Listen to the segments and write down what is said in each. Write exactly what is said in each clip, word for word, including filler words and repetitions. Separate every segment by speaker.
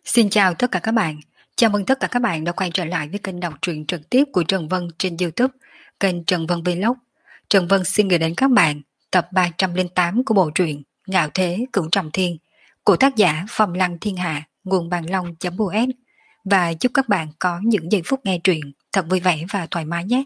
Speaker 1: Xin chào tất cả các bạn. Chào mừng tất cả các bạn đã quay trở lại với kênh đọc truyện trực tiếp của Trần Vân trên YouTube, kênh Trần Vân Vlog. Trần Vân xin gửi đến các bạn tập ba trăm lẻ tám của bộ truyện Ngạo Thế Cửu Trọng Thiên của tác giả Phong Lăng Thiên Hạ, nguồn bàn long.us, và chúc các bạn có những giây phút nghe truyện thật vui vẻ và thoải mái nhé.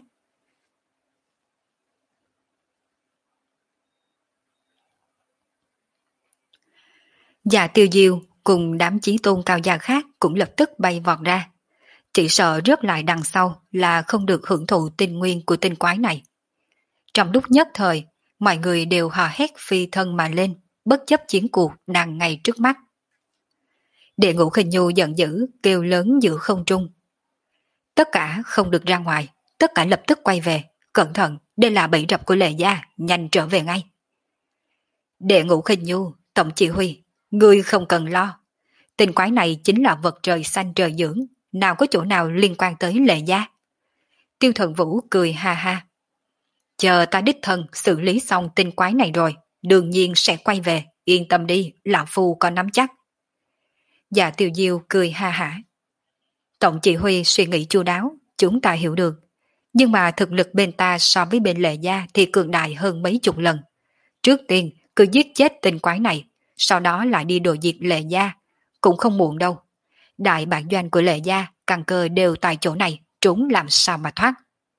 Speaker 1: Dạ Tiêu Diêu cùng đám chí tôn cao gia khác cũng lập tức bay vọt ra. Chỉ sợ rớt lại đằng sau là không được hưởng thụ tinh nguyên của tinh quái này. Trong lúc nhất thời, mọi người đều hò hét phi thân mà lên, bất chấp chiến cuộc đang ngay trước mắt. Đệ Ngũ Khinh Nhu giận dữ, kêu lớn giữa không trung. Tất cả không được ra ngoài, tất cả lập tức quay về, cẩn thận, đây là bẫy rập của Lệ Gia, nhanh trở về ngay. Đệ Ngũ Khinh Nhu, tổng chỉ huy, ngươi không cần lo. Tinh quái này chính là vật trời xanh trời dưỡng, nào có chỗ nào liên quan tới Lệ Gia. Tiêu Thần Vũ cười ha ha. Chờ ta đích thân xử lý xong tinh quái này rồi, đương nhiên sẽ quay về, yên tâm đi, lão phu có nắm chắc. Dạ Tiêu Diêu cười ha hả. Tổng chỉ huy suy nghĩ chu đáo, chúng ta hiểu được. Nhưng mà thực lực bên ta so với bên Lệ Gia thì cường đại hơn mấy chục lần. Trước tiên cứ giết chết tinh quái này, sau đó lại đi đuổi diệt Lệ Gia, cũng không muộn đâu. Đại bản doanh của Lệ Gia, căn cơ đều tại chỗ này, trốn làm sao mà thoát.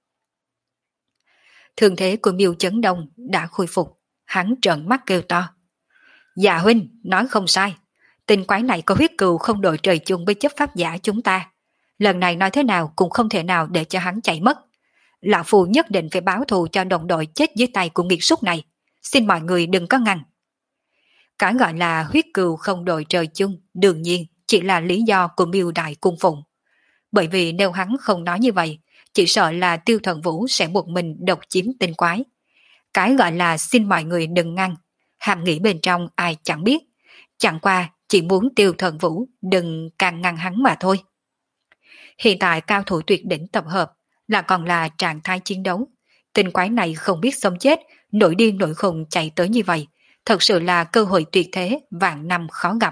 Speaker 1: Thương thế của Miêu Chấn Đông đã khôi phục, hắn trợn mắt kêu to. Dạ huynh, nói không sai, tinh quái này có huyết cừu không đội trời chung với chấp pháp giả chúng ta. Lần này nói thế nào cũng không thể nào để cho hắn chạy mất. Lão Phu nhất định phải báo thù cho đồng đội chết dưới tay của nghiệt súc này, xin mọi người đừng có ngăn. Cái gọi là huyết cừu không đội trời chung đương nhiên chỉ là lý do của Miêu Đại cung phụng. Bởi vì nếu hắn không nói như vậy, chỉ sợ là Tiêu Thần Vũ sẽ một mình độc chiếm tinh quái. Cái gọi là xin mọi người đừng ngăn, hàm nghĩ bên trong ai chẳng biết, chẳng qua chỉ muốn Tiêu Thần Vũ đừng càng ngăn hắn mà thôi. Hiện tại cao thủ tuyệt đỉnh tập hợp là còn là trạng thái chiến đấu. Tinh quái này không biết sống chết, nổi điên nổi khùng chạy tới như vậy, thật sự là cơ hội tuyệt thế vạn năm khó gặp.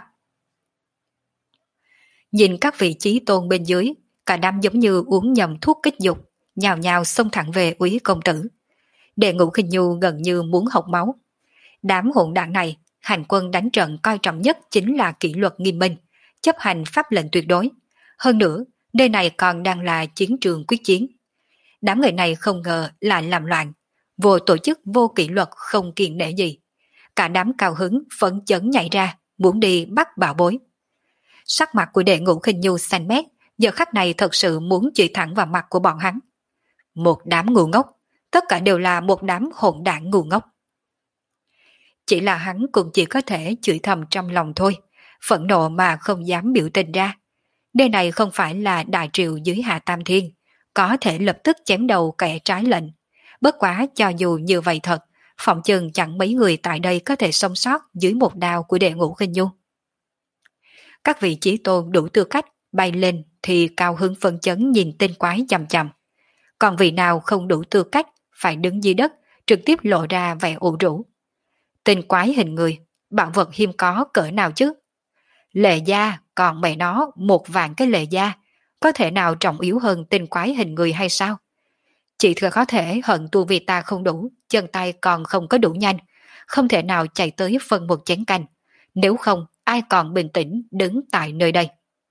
Speaker 1: Nhìn các vị trí tôn bên dưới, cả đám giống như uống nhầm thuốc kích dục, nhào nhào xông thẳng về Úy công tử. Đệ Ngũ Khinh Nhu gần như muốn hộc máu. Đám hỗn đảng này, hành quân đánh trận coi trọng nhất chính là kỷ luật nghiêm minh, chấp hành pháp lệnh tuyệt đối. Hơn nữa, nơi này còn đang là chiến trường quyết chiến. Đám người này không ngờ lại làm loạn, vô tổ chức vô kỷ luật không kiêng nể gì. Cả đám cao hứng phấn chấn nhảy ra, muốn đi bắt bảo bối. Sắc mặt của Đệ Ngũ Khinh Nhu xanh mét, giờ khắc này thật sự muốn chửi thẳng vào mặt của bọn hắn. Một đám ngu ngốc, tất cả đều là một đám hỗn đảng ngu ngốc. Chỉ là hắn cũng chỉ có thể chửi thầm trong lòng thôi, phẫn nộ mà không dám biểu tình ra. Đây này không phải là đại triều dưới Hạ Tam Thiên, có thể lập tức chém đầu kẻ trái lệnh. Bất quá cho dù như vậy thật, phỏng chừng chẳng mấy người tại đây có thể sống sót dưới một đao của Đệ Ngũ Khinh Nhu. Các vị chí tôn đủ tư cách bay lên thì cao hứng phân chấn nhìn tên quái chằm chằm. Còn vị nào không đủ tư cách phải đứng dưới đất trực tiếp lộ ra vẻ ủ rũ. Tên quái hình người, bảo vật hiếm có cỡ nào chứ? Lệ Gia còn mẹ nó một vạn cái Lệ Gia, có thể nào trọng yếu hơn tên quái hình người hay sao? Chỉ thừa có thể hận tu vì ta không đủ, chân tay còn không có đủ nhanh, không thể nào chạy tới phân một chén canh. Nếu không, ai còn bình tĩnh đứng tại nơi đây?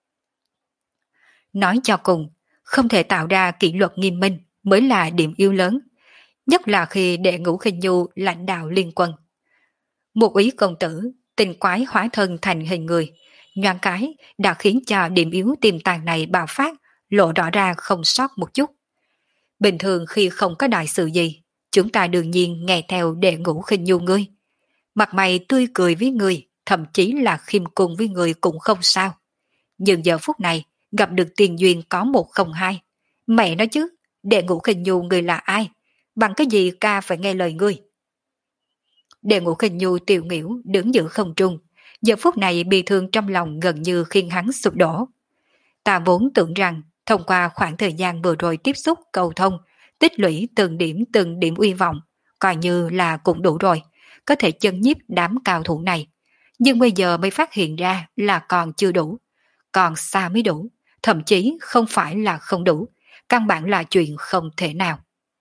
Speaker 1: Nói cho cùng, không thể tạo ra kỷ luật nghiêm minh mới là điểm yếu lớn, nhất là khi Đệ Ngũ Khinh Nhu lãnh đạo liên quân. Một Úy công tử, tinh quái hóa thân thành hình người, nhoáng cái đã khiến cho điểm yếu tiềm tàng này bạo phát, lộ rõ ra không sót một chút. Bình thường khi không có đại sự gì, chúng ta đương nhiên nghe theo Đệ Ngũ Khinh Nhu ngươi. Mặt mày tươi cười với người, thậm chí là khiêm cung với người cũng không sao. Nhưng giờ phút này, gặp được tiền duyên có một không hai. Mẹ nói chứ, Đệ Ngũ Khinh Nhu người là ai? Bằng cái gì ca phải nghe lời ngươi? Đệ Ngũ Khinh Nhu tiêu nghỉu đứng giữa không trung, giờ phút này bị thương trong lòng gần như khiến hắn sụp đổ. Ta vốn tưởng rằng thông qua khoảng thời gian vừa rồi tiếp xúc cầu thông, tích lũy từng điểm từng điểm uy vọng, coi như là cũng đủ rồi, có thể chân nhiếp đám cao thủ này. Nhưng bây giờ mới phát hiện ra là còn chưa đủ. còn xa mới đủ, thậm chí không phải là không đủ, căn bản là chuyện không thể nào.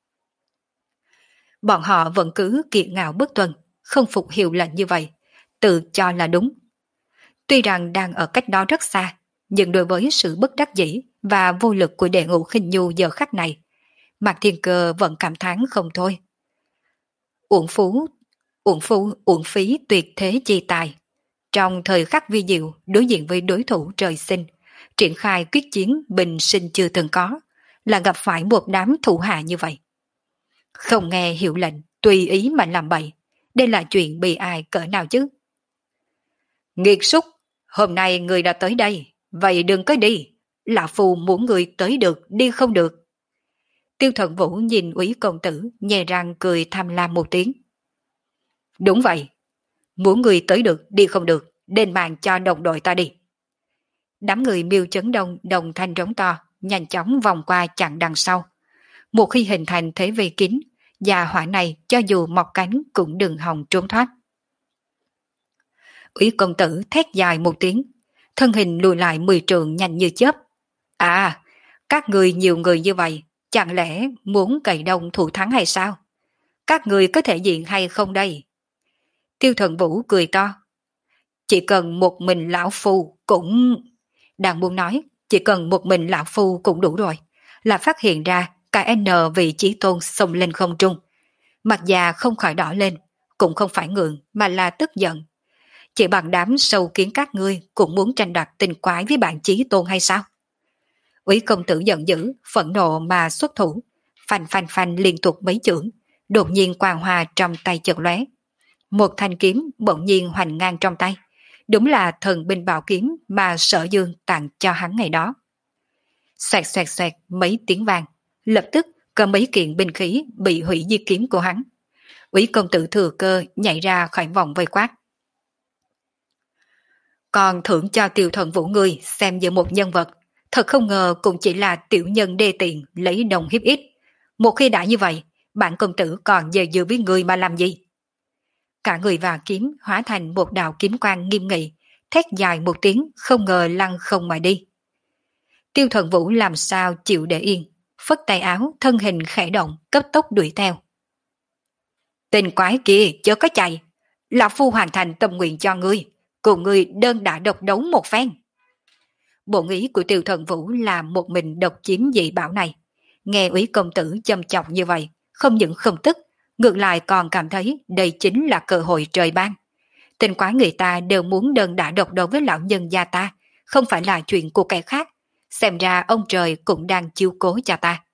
Speaker 1: Bọn họ vẫn cứ kiệt ngạo bất tuân, không phục hiệu lệnh như vậy, tự cho là đúng. Tuy rằng đang ở cách đó rất xa, nhưng đối với sự bất đắc dĩ và vô lực của đệ ngũ khinh nhu giờ khắc này, Mạc Thiên Cơ vẫn cảm thán không thôi. Uổng phú, uổng phú, uổng phí tuyệt thế chi tài. Trong thời khắc vi diệu đối diện với đối thủ trời sinh, triển khai quyết chiến bình sinh chưa từng có, là gặp phải một đám thủ hạ như vậy. Không nghe hiệu lệnh, tùy ý mà làm bậy, đây là chuyện bị ai cỡ nào chứ? Nghiệt súc, hôm nay người đã tới đây, vậy đừng có đi, lão phù muốn người tới được, đi không được. Tiêu Thần Vũ nhìn Úy công tử, nhè răng cười tham lam một tiếng. Đúng vậy, muốn người tới được, đi không được, đền mạng cho đồng đội ta đi. Đám người Miêu Chấn Đông đồng thanh rống to, nhanh chóng vòng qua chặn đằng sau. Một khi hình thành thế vây kín, già hỏa này cho dù mọc cánh cũng đừng hòng trốn thoát. Úy công tử thét dài một tiếng, thân hình lùi lại mười trượng nhanh như chớp. À, các người nhiều người như vậy, chẳng lẽ muốn cày đông thủ thắng hay sao? Các người có thể diện hay không đây? Tiêu Thần Vũ cười to. Chỉ cần một mình lão phu cũng... Đang muốn nói, chỉ cần một mình lão phu cũng đủ rồi. Là phát hiện ra cả N vị Chí Tôn xông lên không trung. Mặt già không khỏi đỏ lên, cũng không phải ngượng mà là tức giận. Chỉ bằng đám sâu kiến các ngươi cũng muốn tranh đoạt tình quái với bạn Chí Tôn hay sao? Úy công tử giận dữ, phẫn nộ mà xuất thủ, phanh phanh phanh liên tục mấy chưởng, đột nhiên quang hoa trong tay chợt lóe. Một thanh kiếm bỗng nhiên hoành ngang trong tay, đúng là thần binh bảo kiếm mà Sở Dương tặng cho hắn ngày đó. Xoẹt xoẹt xoẹt mấy tiếng vang, lập tức có mấy kiện binh khí bị hủy diệt kiếm của hắn. Úy công tử thừa cơ nhảy ra khỏi vòng vây quát. Còn thưởng cho Tiêu Thần Vũ ngươi xem như một nhân vật, thật không ngờ cũng chỉ là tiểu nhân đê tiện lấy đồng hiếp ít. Một khi đã như vậy, bản công tử còn dè dừ với người mà làm gì? Cả người và kiếm hóa thành một đạo kiếm quang nghiêm nghị, thét dài một tiếng không ngờ lăn không mà đi. Tiêu Thần Vũ làm sao chịu để yên, phất tay áo thân hình khẽ động cấp tốc đuổi theo. Tên quái kia chớ có chạy, lão phu hoàn thành tâm nguyện cho ngươi, cùng ngươi đơn đả độc đấu một phen. Bộ nghĩ của Tiêu Thần Vũ là một mình độc chiếm dị bảo này. Nghe Úy công tử châm chọc như vậy, không những không tức, ngược lại còn cảm thấy đây chính là cơ hội trời ban. Tên quái người ta đều muốn đơn đả độc đấu với lão nhân gia ta, không phải là chuyện của kẻ khác. Xem ra ông trời cũng đang chiếu cố cho ta.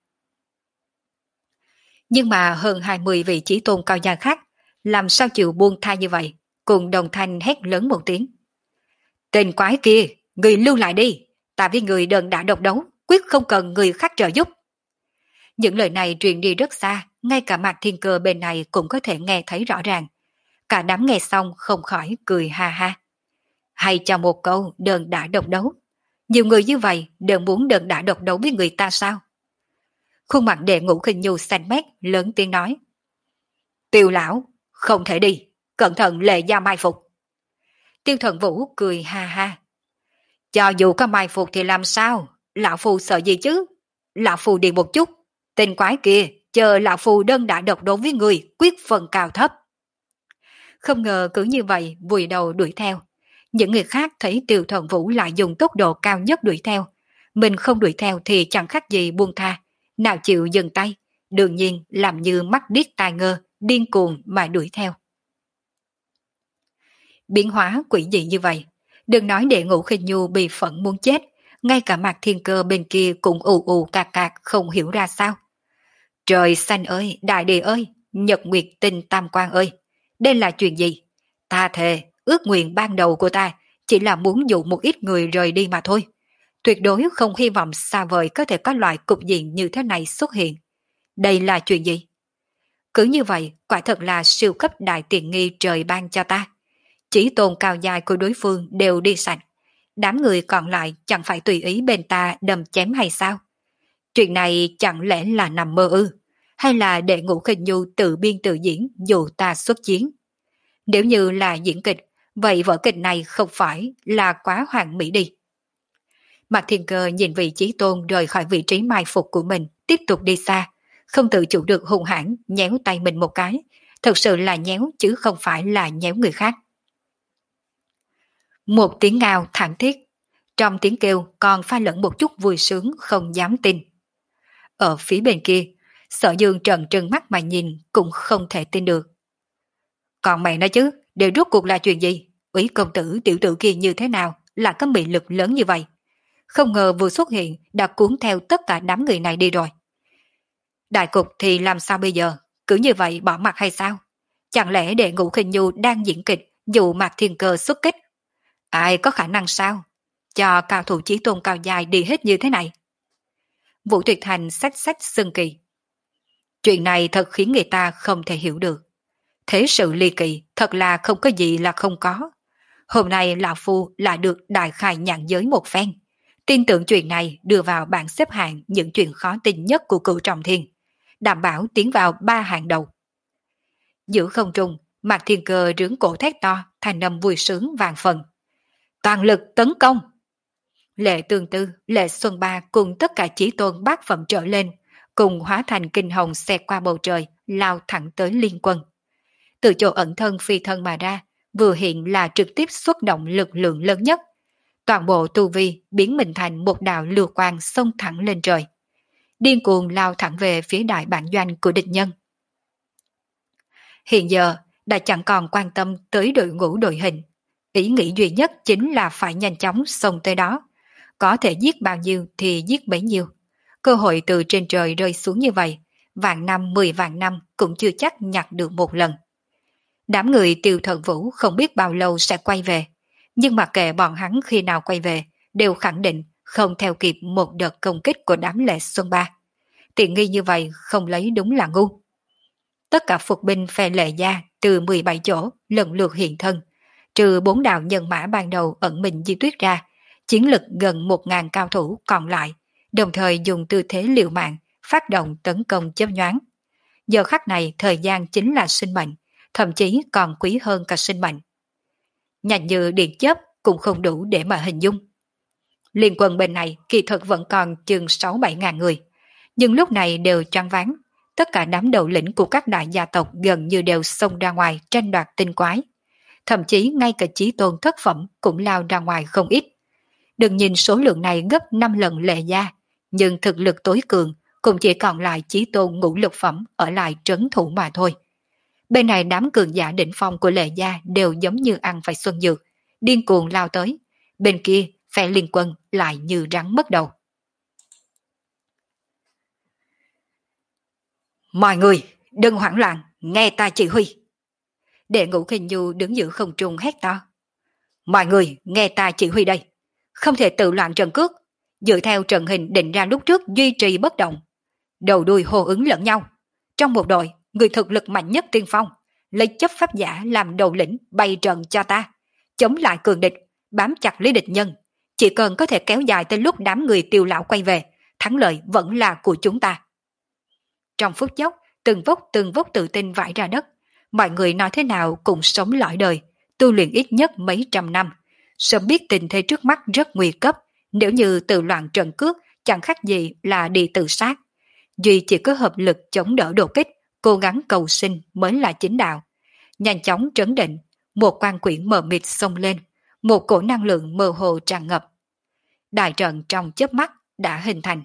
Speaker 1: Nhưng mà hơn hai mươi vị chí tôn cao gia khác, làm sao chịu buông tha như vậy, cùng đồng thanh hét lớn một tiếng. Tên quái kia, người lưu lại đi, ta với người đơn đả độc đấu, quyết không cần người khác trợ giúp. Những lời này truyền đi rất xa, ngay cả Mạc Thiên Cơ bên này cũng có thể nghe thấy rõ ràng. Cả đám nghe xong không khỏi cười ha ha. Hay cho một câu đơn đả độc đấu. Nhiều người như vậy đều muốn đơn đả độc đấu với người ta sao? Khuôn mặt Đệ Ngũ Khinh Nhu xanh mét lớn tiếng nói. Tiêu lão, không thể đi, cẩn thận lệ gia mai phục. Tiêu Thần Vũ cười ha ha. Cho dù có mai phục thì làm sao? Lão Phu sợ gì chứ? Lão Phu đi một chút. Tên quái kia, chờ lão Phu đơn đã độc đấu với người, quyết phần cao thấp. Không ngờ cứ như vậy, vùi đầu đuổi theo. Những người khác thấy Tiêu Thần Vũ lại dùng tốc độ cao nhất đuổi theo. Mình không đuổi theo thì chẳng khác gì buông tha. Nào chịu dừng tay, đương nhiên làm như mắt điếc tai ngơ, điên cuồng mà đuổi theo. Biến hóa quỷ dị như vậy, đừng nói Đệ Ngũ Khinh Nhu bị phẫn muốn chết, ngay cả Mạc Thiên Cơ bên kia cũng ù ù cạc cạc không hiểu ra sao. Trời xanh ơi, đại địa ơi, nhật nguyệt tinh tam quang ơi, đây là chuyện gì? Ta thề, ước nguyện ban đầu của ta chỉ là muốn dụ một ít người rời đi mà thôi. Tuyệt đối không hy vọng xa vời có thể có loại cục diện như thế này xuất hiện. Đây là chuyện gì? Cứ như vậy, quả thật là siêu cấp đại tiện nghi trời ban cho ta. Chỉ tôn cao dài của đối phương đều đi sạch. Đám người còn lại chẳng phải tùy ý bên ta đâm chém hay sao? Chuyện này chẳng lẽ là nằm mơ ư? Hay là Đệ Ngũ Khinh Nhu tự biên tự diễn dù ta xuất chiến? Nếu như là diễn kịch, vậy vở kịch này không phải là quá hoàn mỹ đi. Mạc Thiên Cơ nhìn vị Chí Tôn rời khỏi vị trí mai phục của mình, tiếp tục đi xa, không tự chủ được hung hãn nhéo tay mình một cái, thực sự là nhéo chứ không phải là nhéo người khác. Một tiếng ngao thảm thiết, trong tiếng kêu còn pha lẫn một chút vui sướng không dám tin. Ở phía bên kia, Sở Dương trợn trừng mắt mà nhìn cũng không thể tin được. Còn mẹ nói chứ, đều rốt cuộc là chuyện gì? Úy công tử tiểu tử kia như thế nào là có mị lực lớn như vậy? Không ngờ vừa xuất hiện đã cuốn theo tất cả đám người này đi rồi. Đại cục thì làm sao bây giờ? Cứ như vậy bỏ mặt hay sao? Chẳng lẽ để Ngũ Khinh Nhu đang diễn kịch dù Mạc Thiên Cơ xuất kích? Ai có khả năng sao? Cho cao thủ chí tôn cao dài đi hết như thế này. Vũ Tuyệt Thành sách sách xưng kỳ. Chuyện này thật khiến người ta không thể hiểu được. Thế sự ly kỳ thật là không có gì là không có. Hôm nay Lão Phu là được đại khai nhãn giới một phen. Tin tưởng chuyện này đưa vào bảng xếp hạng những chuyện khó tin nhất của cửu trọng thiên. Đảm bảo tiến vào ba hàng đầu. Giữa không trung, Mạc Thiên Cơ rướng cổ thét to, thành âm vui sướng vàng phần. Toàn lực tấn công! Lệ Tương Tư, Lệ Xuân Ba cùng tất cả chí tôn bát phẩm trở lên, cùng hóa thành kinh hồng xẹt qua bầu trời, lao thẳng tới liên quân. Từ chỗ ẩn thân phi thân mà ra, vừa hiện là trực tiếp xuất động lực lượng lớn nhất. Toàn bộ tu vi biến mình thành một đạo lưu quang xông thẳng lên trời. Điên cuồng lao thẳng về phía đại bản doanh của địch nhân. Hiện giờ, đã chẳng còn quan tâm tới đội ngũ đội hình. Ý nghĩ duy nhất chính là phải nhanh chóng xông tới đó. Có thể giết bao nhiêu thì giết bấy nhiêu. Cơ hội từ trên trời rơi xuống như vậy, vạn năm mười vạn năm cũng chưa chắc nhặt được một lần. Đám người Tiêu Thần Vũ không biết bao lâu sẽ quay về, nhưng mà kệ bọn hắn khi nào quay về, đều khẳng định không theo kịp một đợt công kích của đám Lệ Xuân Ba. Tiện nghi như vậy không lấy đúng là ngu. Tất cả phục binh phe Lệ gia từ mười bảy chỗ lần lượt hiện thân, trừ bốn đạo nhân mã ban đầu ẩn mình di tuyết ra, chiến lực gần một ngàn cao thủ còn lại, đồng thời dùng tư thế liều mạng, phát động tấn công chớp nhoáng. Giờ khắc này thời gian chính là sinh mệnh, thậm chí còn quý hơn cả sinh mệnh. Nhanh như điện chớp cũng không đủ để mà hình dung. Liên quân bên này kỳ thực vẫn còn chừng sáu bảy ngàn người, nhưng lúc này đều choáng váng. Tất cả đám đầu lĩnh của các đại gia tộc gần như đều xông ra ngoài tranh đoạt tinh quái. Thậm chí ngay cả chí tôn thất phẩm cũng lao ra ngoài không ít. Đừng nhìn số lượng này gấp năm lần Lệ gia, nhưng thực lực tối cường cũng chỉ còn lại chí tôn ngũ lục phẩm ở lại trấn thủ mà thôi. Bên này đám cường giả đỉnh phong của Lệ gia đều giống như ăn phải xuân dược, điên cuồng lao tới. Bên kia, phe liên quân lại như rắn mất đầu. Mọi người, đừng hoảng loạn, nghe ta chỉ huy. Đệ Ngũ Khinh Nhu đứng giữa không trung hét to. Mọi người, nghe ta chỉ huy đây. Không thể tự loạn trận cước, dựa theo trận hình định ra lúc trước duy trì bất động. Đầu đuôi hô ứng lẫn nhau. Trong một đội, người thực lực mạnh nhất tiên phong, lấy chấp pháp giả làm đầu lĩnh bày trận cho ta. Chống lại cường địch, bám chặt lấy địch nhân. Chỉ cần có thể kéo dài tới lúc đám người Tiêu lão quay về, thắng lợi vẫn là của chúng ta. Trong phút chốc, từng vốc từng vốc tự tin vãi ra đất. Mọi người nói thế nào cũng sống lõi đời, tu luyện ít nhất mấy trăm năm. Sớm biết tình thế trước mắt rất nguy cấp, nếu như tự loạn trận cước chẳng khác gì là đi tự sát. Duy chỉ có hợp lực chống đỡ đột kích, cố gắng cầu sinh mới là chính đạo. Nhanh chóng trấn định, một quan quyển mờ mịt xông lên, một cổ năng lượng mơ hồ tràn ngập. Đại trận trong chớp mắt đã hình thành.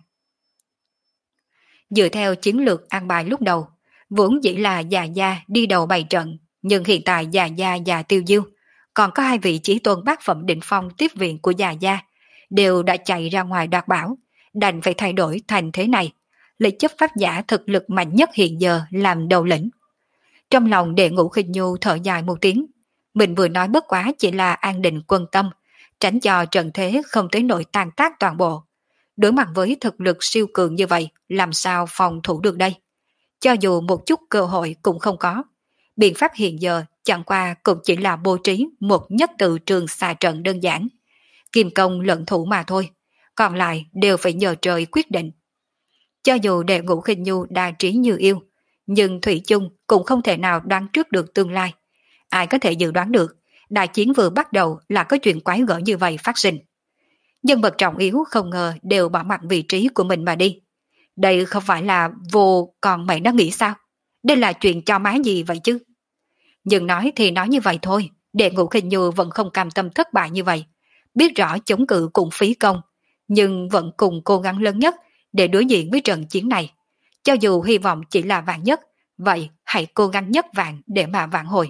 Speaker 1: Dựa theo chiến lược an bài lúc đầu, vốn dĩ là Già Gia đi đầu bày trận, nhưng hiện tại Già Gia và Tiêu Diêu, còn có hai vị chí tôn bát phẩm đỉnh phong tiếp viện của Già Gia, đều đã chạy ra ngoài đoạt bảo, đành phải thay đổi thành thế này, lấy chấp pháp giả thực lực mạnh nhất hiện giờ làm đầu lĩnh. Trong lòng Đệ Ngũ Khinh Nhu thở dài một tiếng, mình vừa nói bất quá chỉ là an định quân tâm, tránh cho trận thế không tới nỗi tàn tác toàn bộ. Đối mặt với thực lực siêu cường như vậy, làm sao phòng thủ được đây? Cho dù một chút cơ hội cũng không có. Biện pháp hiện giờ chẳng qua cũng chỉ là bố trí một nhất tự trường xà trận đơn giản. Kim công lẫn thủ mà thôi, còn lại đều phải nhờ trời quyết định. Cho dù Đệ Ngũ Khinh Nhu đa trí như yêu, nhưng Thủy chung cũng không thể nào đoán trước được tương lai. Ai có thể dự đoán được, đại chiến vừa bắt đầu là có chuyện quái gở như vậy phát sinh. Nhân vật trọng yếu không ngờ đều bỏ mặc vị trí của mình mà đi. Đây không phải là vô còn mày nó nghĩ sao? Đây là chuyện cho má gì vậy chứ? Nhưng nói thì nói như vậy thôi, Đệ Ngũ Khinh Nhu vẫn không cam tâm thất bại như vậy. Biết rõ chống cự cũng phí công, nhưng vẫn cùng cố gắng lớn nhất để đối diện với trận chiến này. Cho dù hy vọng chỉ là vạn nhất, vậy hãy cố gắng nhất vạn để mà vạn hồi.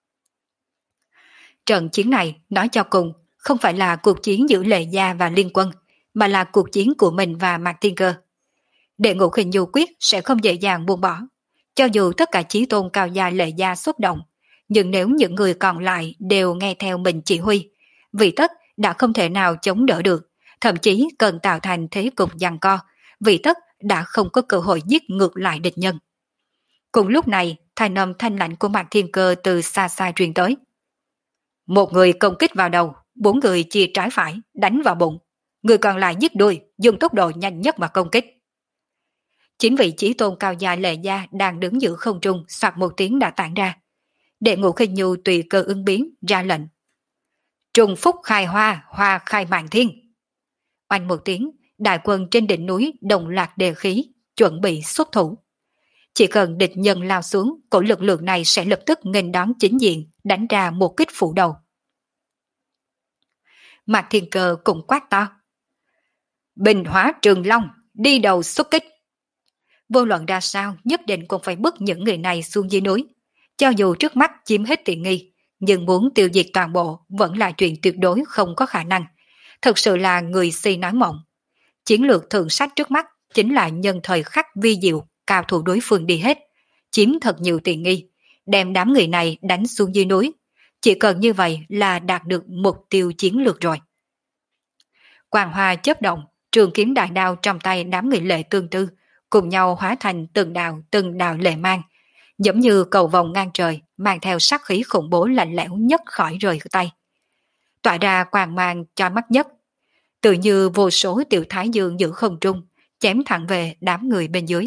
Speaker 1: Trận chiến này, nói cho cùng, không phải là cuộc chiến giữa Lệ Gia và Liên Quân, mà là cuộc chiến của mình và Mạc Thiên Cơ. Đệ Ngũ Khinh Nhu quyết sẽ không dễ dàng buông bỏ. Cho dù tất cả chí tôn cao gia Lệ Gia xuất động, nhưng nếu những người còn lại đều nghe theo mình chỉ huy, vì tất đã không thể nào chống đỡ được, thậm chí cần tạo thành thế cục giằng co, vì tất đã không có cơ hội giết ngược lại địch nhân. Cùng lúc này, thanh âm thanh lạnh của Mạc Thiên Cơ từ xa xa truyền tới. Một người công kích vào đầu, bốn người chia trái phải, đánh vào bụng. Người còn lại giết đuôi, dùng tốc độ nhanh nhất mà công kích. Chính vị chí tôn cao gia Lệ Gia đang đứng giữa không trung, soạt một tiếng đã tản ra. Đệ Ngũ Khinh Nhu tùy cơ ứng biến, ra lệnh. Trùng phúc khai hoa, hoa khai mạn thiên. Oanh một tiếng, đại quân trên đỉnh núi đồng loạt đề khí, chuẩn bị xuất thủ. Chỉ cần địch nhân lao xuống, cổ lực lượng này sẽ lập tức nghênh đón chính diện, đánh ra một kích phủ đầu. Mạc Thiên Cơ cũng quát to. Bình hóa Trường Long, đi đầu xuất kích. Vô luận ra sao, nhất định cũng phải bức những người này xuống dưới núi. Cho dù trước mắt chiếm hết tiện nghi, nhưng muốn tiêu diệt toàn bộ vẫn là chuyện tuyệt đối không có khả năng. Thực sự là người si nói mộng. Chiến lược thượng sách trước mắt chính là nhân thời khắc vi diệu, cao thủ đối phương đi hết, chiếm thật nhiều tiện nghi, đem đám người này đánh xuống dưới núi. Chỉ cần như vậy là đạt được mục tiêu chiến lược rồi. Quang hoa chớp động, trường kiếm đại đao trong tay đám người Lệ Tương Tư, cùng nhau hóa thành từng đạo từng đạo lệ mang, giống như cầu vồng ngang trời, mang theo sát khí khủng bố lạnh lẽo nhất khỏi rời tay. Tỏa ra quang mang cho mắt nhất, tự như vô số tiểu thái dương giữ không trung, chém thẳng về đám người bên dưới.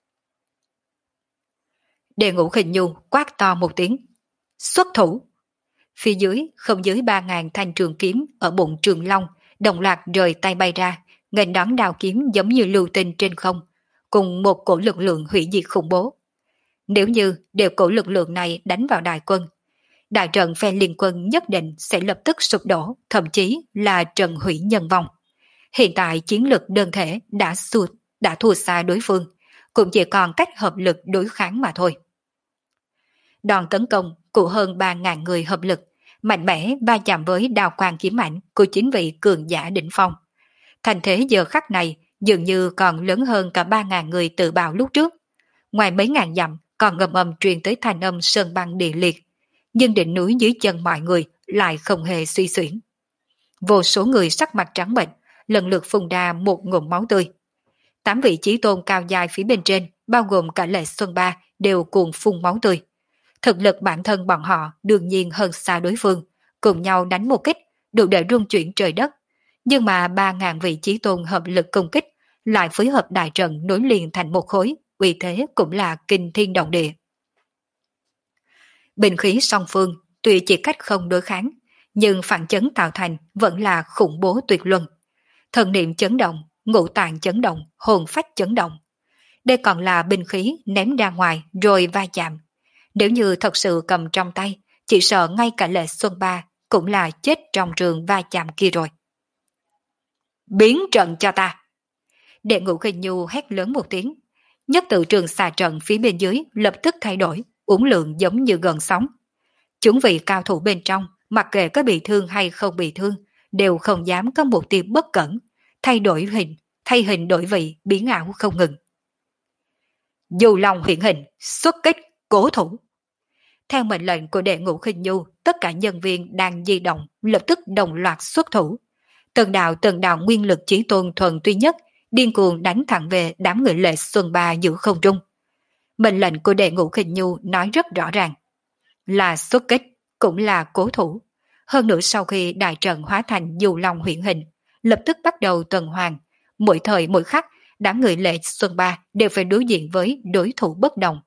Speaker 1: Đệ Ngũ Khinh Nhu quát to một tiếng. Xuất thủ! Phía dưới, không dưới ba ngàn thanh trường kiếm ở bụng Trường Long, đồng loạt rời tay bay ra, nghênh đón đao kiếm giống như lưu tinh trên không, cùng một cổ lực lượng hủy diệt khủng bố. Nếu như đều cổ lực lượng này đánh vào đại quân, đại trận phe liên quân nhất định sẽ lập tức sụp đổ, thậm chí là trận hủy nhân vong. Hiện tại chiến lực đơn thể đã sụt, đã thua xa đối phương, cũng chỉ còn cách hợp lực đối kháng mà thôi. Đòn tấn công của hơn ba ngàn người hợp lực, mạnh mẽ va chạm với đào quang kiếm ảnh của chính vị cường giả đỉnh phong. Thành thế giờ khắc này dường như còn lớn hơn cả ba ngàn người tự bào lúc trước. Ngoài mấy ngàn dặm còn ngầm âm truyền tới thanh âm sơn băng địa liệt, nhưng đỉnh núi dưới chân mọi người lại không hề suy xuyển. Vô số người sắc mặt trắng bệnh, lần lượt phun ra một ngụm máu tươi. Tám vị chí tôn cao dài phía bên trên, bao gồm cả Lệ Xuân Ba, đều cuồng phun máu tươi. Thực lực bản thân bọn họ đương nhiên hơn xa đối phương, cùng nhau đánh một kích, đủ để rung chuyển trời đất. Nhưng mà ba ngàn vị chí tôn hợp lực công kích, lại phối hợp đại trận nối liền thành một khối, uy thế cũng là kinh thiên động địa. Binh khí song phương, tuy chỉ cách không đối kháng, nhưng phản chấn tạo thành vẫn là khủng bố tuyệt luân. Thần niệm chấn động, ngũ tạng chấn động, hồn phách chấn động. Đây còn là binh khí ném ra ngoài rồi va chạm. Nếu như thật sự cầm trong tay, chỉ sợ ngay cả Lệ Xuân Ba cũng là chết trong trường va chạm kia rồi. Biến trận cho ta! Đệ Ngũ Khinh Nhu hét lớn một tiếng. Nhất tự trường xà trận phía bên dưới lập tức thay đổi, uốn lượn giống như gần sóng. Chúng vị cao thủ bên trong, mặc kệ có bị thương hay không bị thương, đều không dám có một tia bất cẩn, thay đổi hình, thay hình đổi vị, biến ảo không ngừng. Dù lòng hiện hình, xuất kích, cố thủ. Theo mệnh lệnh của Đệ Ngũ Khinh Nhu, tất cả nhân viên đang di động lập tức đồng loạt xuất thủ. Từng đạo từng đạo nguyên lực chí tôn thuần tuy nhất, điên cuồng đánh thẳng về đám người Lệ Xuân Ba giữ không trung. Mệnh lệnh của Đệ Ngũ Khinh Nhu nói rất rõ ràng, là xuất kích, cũng là cố thủ. Hơn nữa sau khi đại trận hóa thành dù long hiện hình, lập tức bắt đầu tuần hoàn. Mỗi thời mỗi khắc, đám người Lệ Xuân Ba đều phải đối diện với đối thủ bất đồng.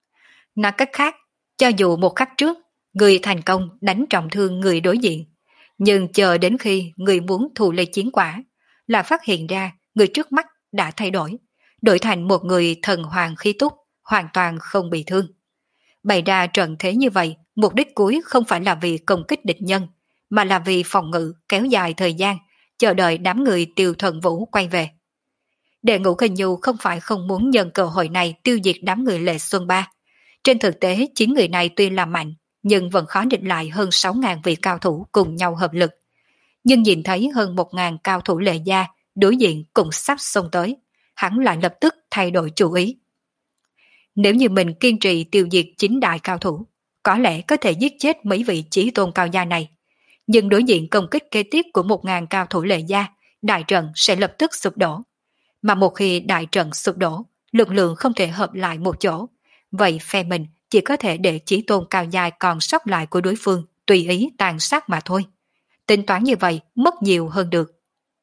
Speaker 1: Nói cách khác, cho dù một khắc trước, người thành công đánh trọng thương người đối diện, Nhưng chờ đến khi người muốn thu lấy chiến quả, là phát hiện ra người trước mắt đã thay đổi, đổi thành một người thần hoàng khí túc, hoàn toàn không bị thương. Bày ra trận thế như vậy, mục đích cuối không phải là vì công kích địch nhân, mà là vì phòng ngự kéo dài thời gian, chờ đợi đám người Tiêu Thần Vũ quay về. Đệ Ngũ Khinh Nhu không phải không muốn nhân cơ hội này tiêu diệt đám người Lệ Xuân Ba. Trên thực tế, chín người này tuy là mạnh, nhưng vẫn khó địch lại hơn sáu ngàn vị cao thủ cùng nhau hợp lực. Nhưng nhìn thấy hơn một ngàn cao thủ Lệ gia đối diện cũng sắp xông tới, hắn lại lập tức thay đổi chủ ý. Nếu như mình kiên trì tiêu diệt chín đại cao thủ, có lẽ có thể giết chết mấy vị chí tôn cao gia này. Nhưng đối diện công kích kế tiếp của một ngàn cao thủ Lệ gia, đại trận sẽ lập tức sụp đổ. Mà một khi đại trận sụp đổ, lực lượng không thể hợp lại một chỗ, vậy phe mình chỉ có thể để chí tôn cao dài còn sót lại của đối phương tùy ý tàn sát mà thôi. Tính toán như vậy mất nhiều hơn được.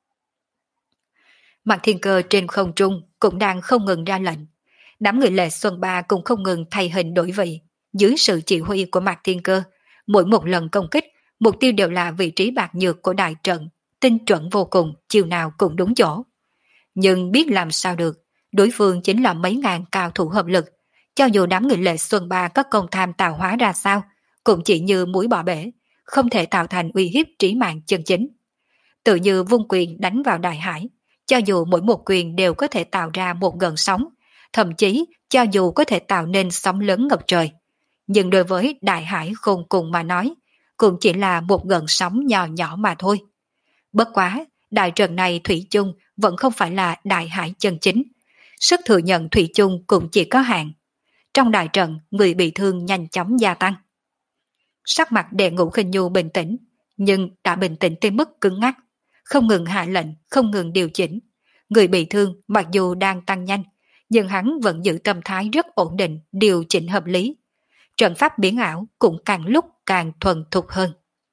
Speaker 1: Mạc Thiên Cơ trên không trung cũng đang không ngừng ra lệnh. Đám người Lệ Xuân Ba cũng không ngừng thay hình đổi vị. Dưới sự chỉ huy của Mạc Thiên Cơ, mỗi một lần công kích, mục tiêu đều là vị trí bạc nhược của đại trận, tinh chuẩn vô cùng, chiều nào cũng đúng chỗ. Nhưng biết làm sao được, đối phương chính là mấy ngàn cao thủ hợp lực. Cho dù đám người Lệ Xuân Ba có công tham tạo hóa ra sao, cũng chỉ như muối bỏ bể, không thể tạo thành uy hiếp trí mạng chân chính. Tự như vung quyền đánh vào đại hải, cho dù mỗi một quyền đều có thể tạo ra một gợn sóng, thậm chí cho dù có thể tạo nên sóng lớn ngập trời. Nhưng đối với đại hải khôn cùng mà nói, cũng chỉ là một gợn sóng nhỏ nhỏ mà thôi. Bất quá, đại trận này thủy chung vẫn không phải là đại hải chân chính. Sức thừa nhận thủy chung cũng chỉ có hạn. Trong đại trận, người bị thương nhanh chóng gia tăng. Sắc mặt Đệ Ngũ Khinh Nhu bình tĩnh, nhưng đã bình tĩnh tới mức cứng ngắc, không ngừng hạ lệnh, không ngừng điều chỉnh. Người bị thương mặc dù đang tăng nhanh, nhưng hắn vẫn giữ tâm thái rất ổn định, điều chỉnh hợp lý. Trận pháp biến ảo cũng càng lúc càng thuần thục hơn.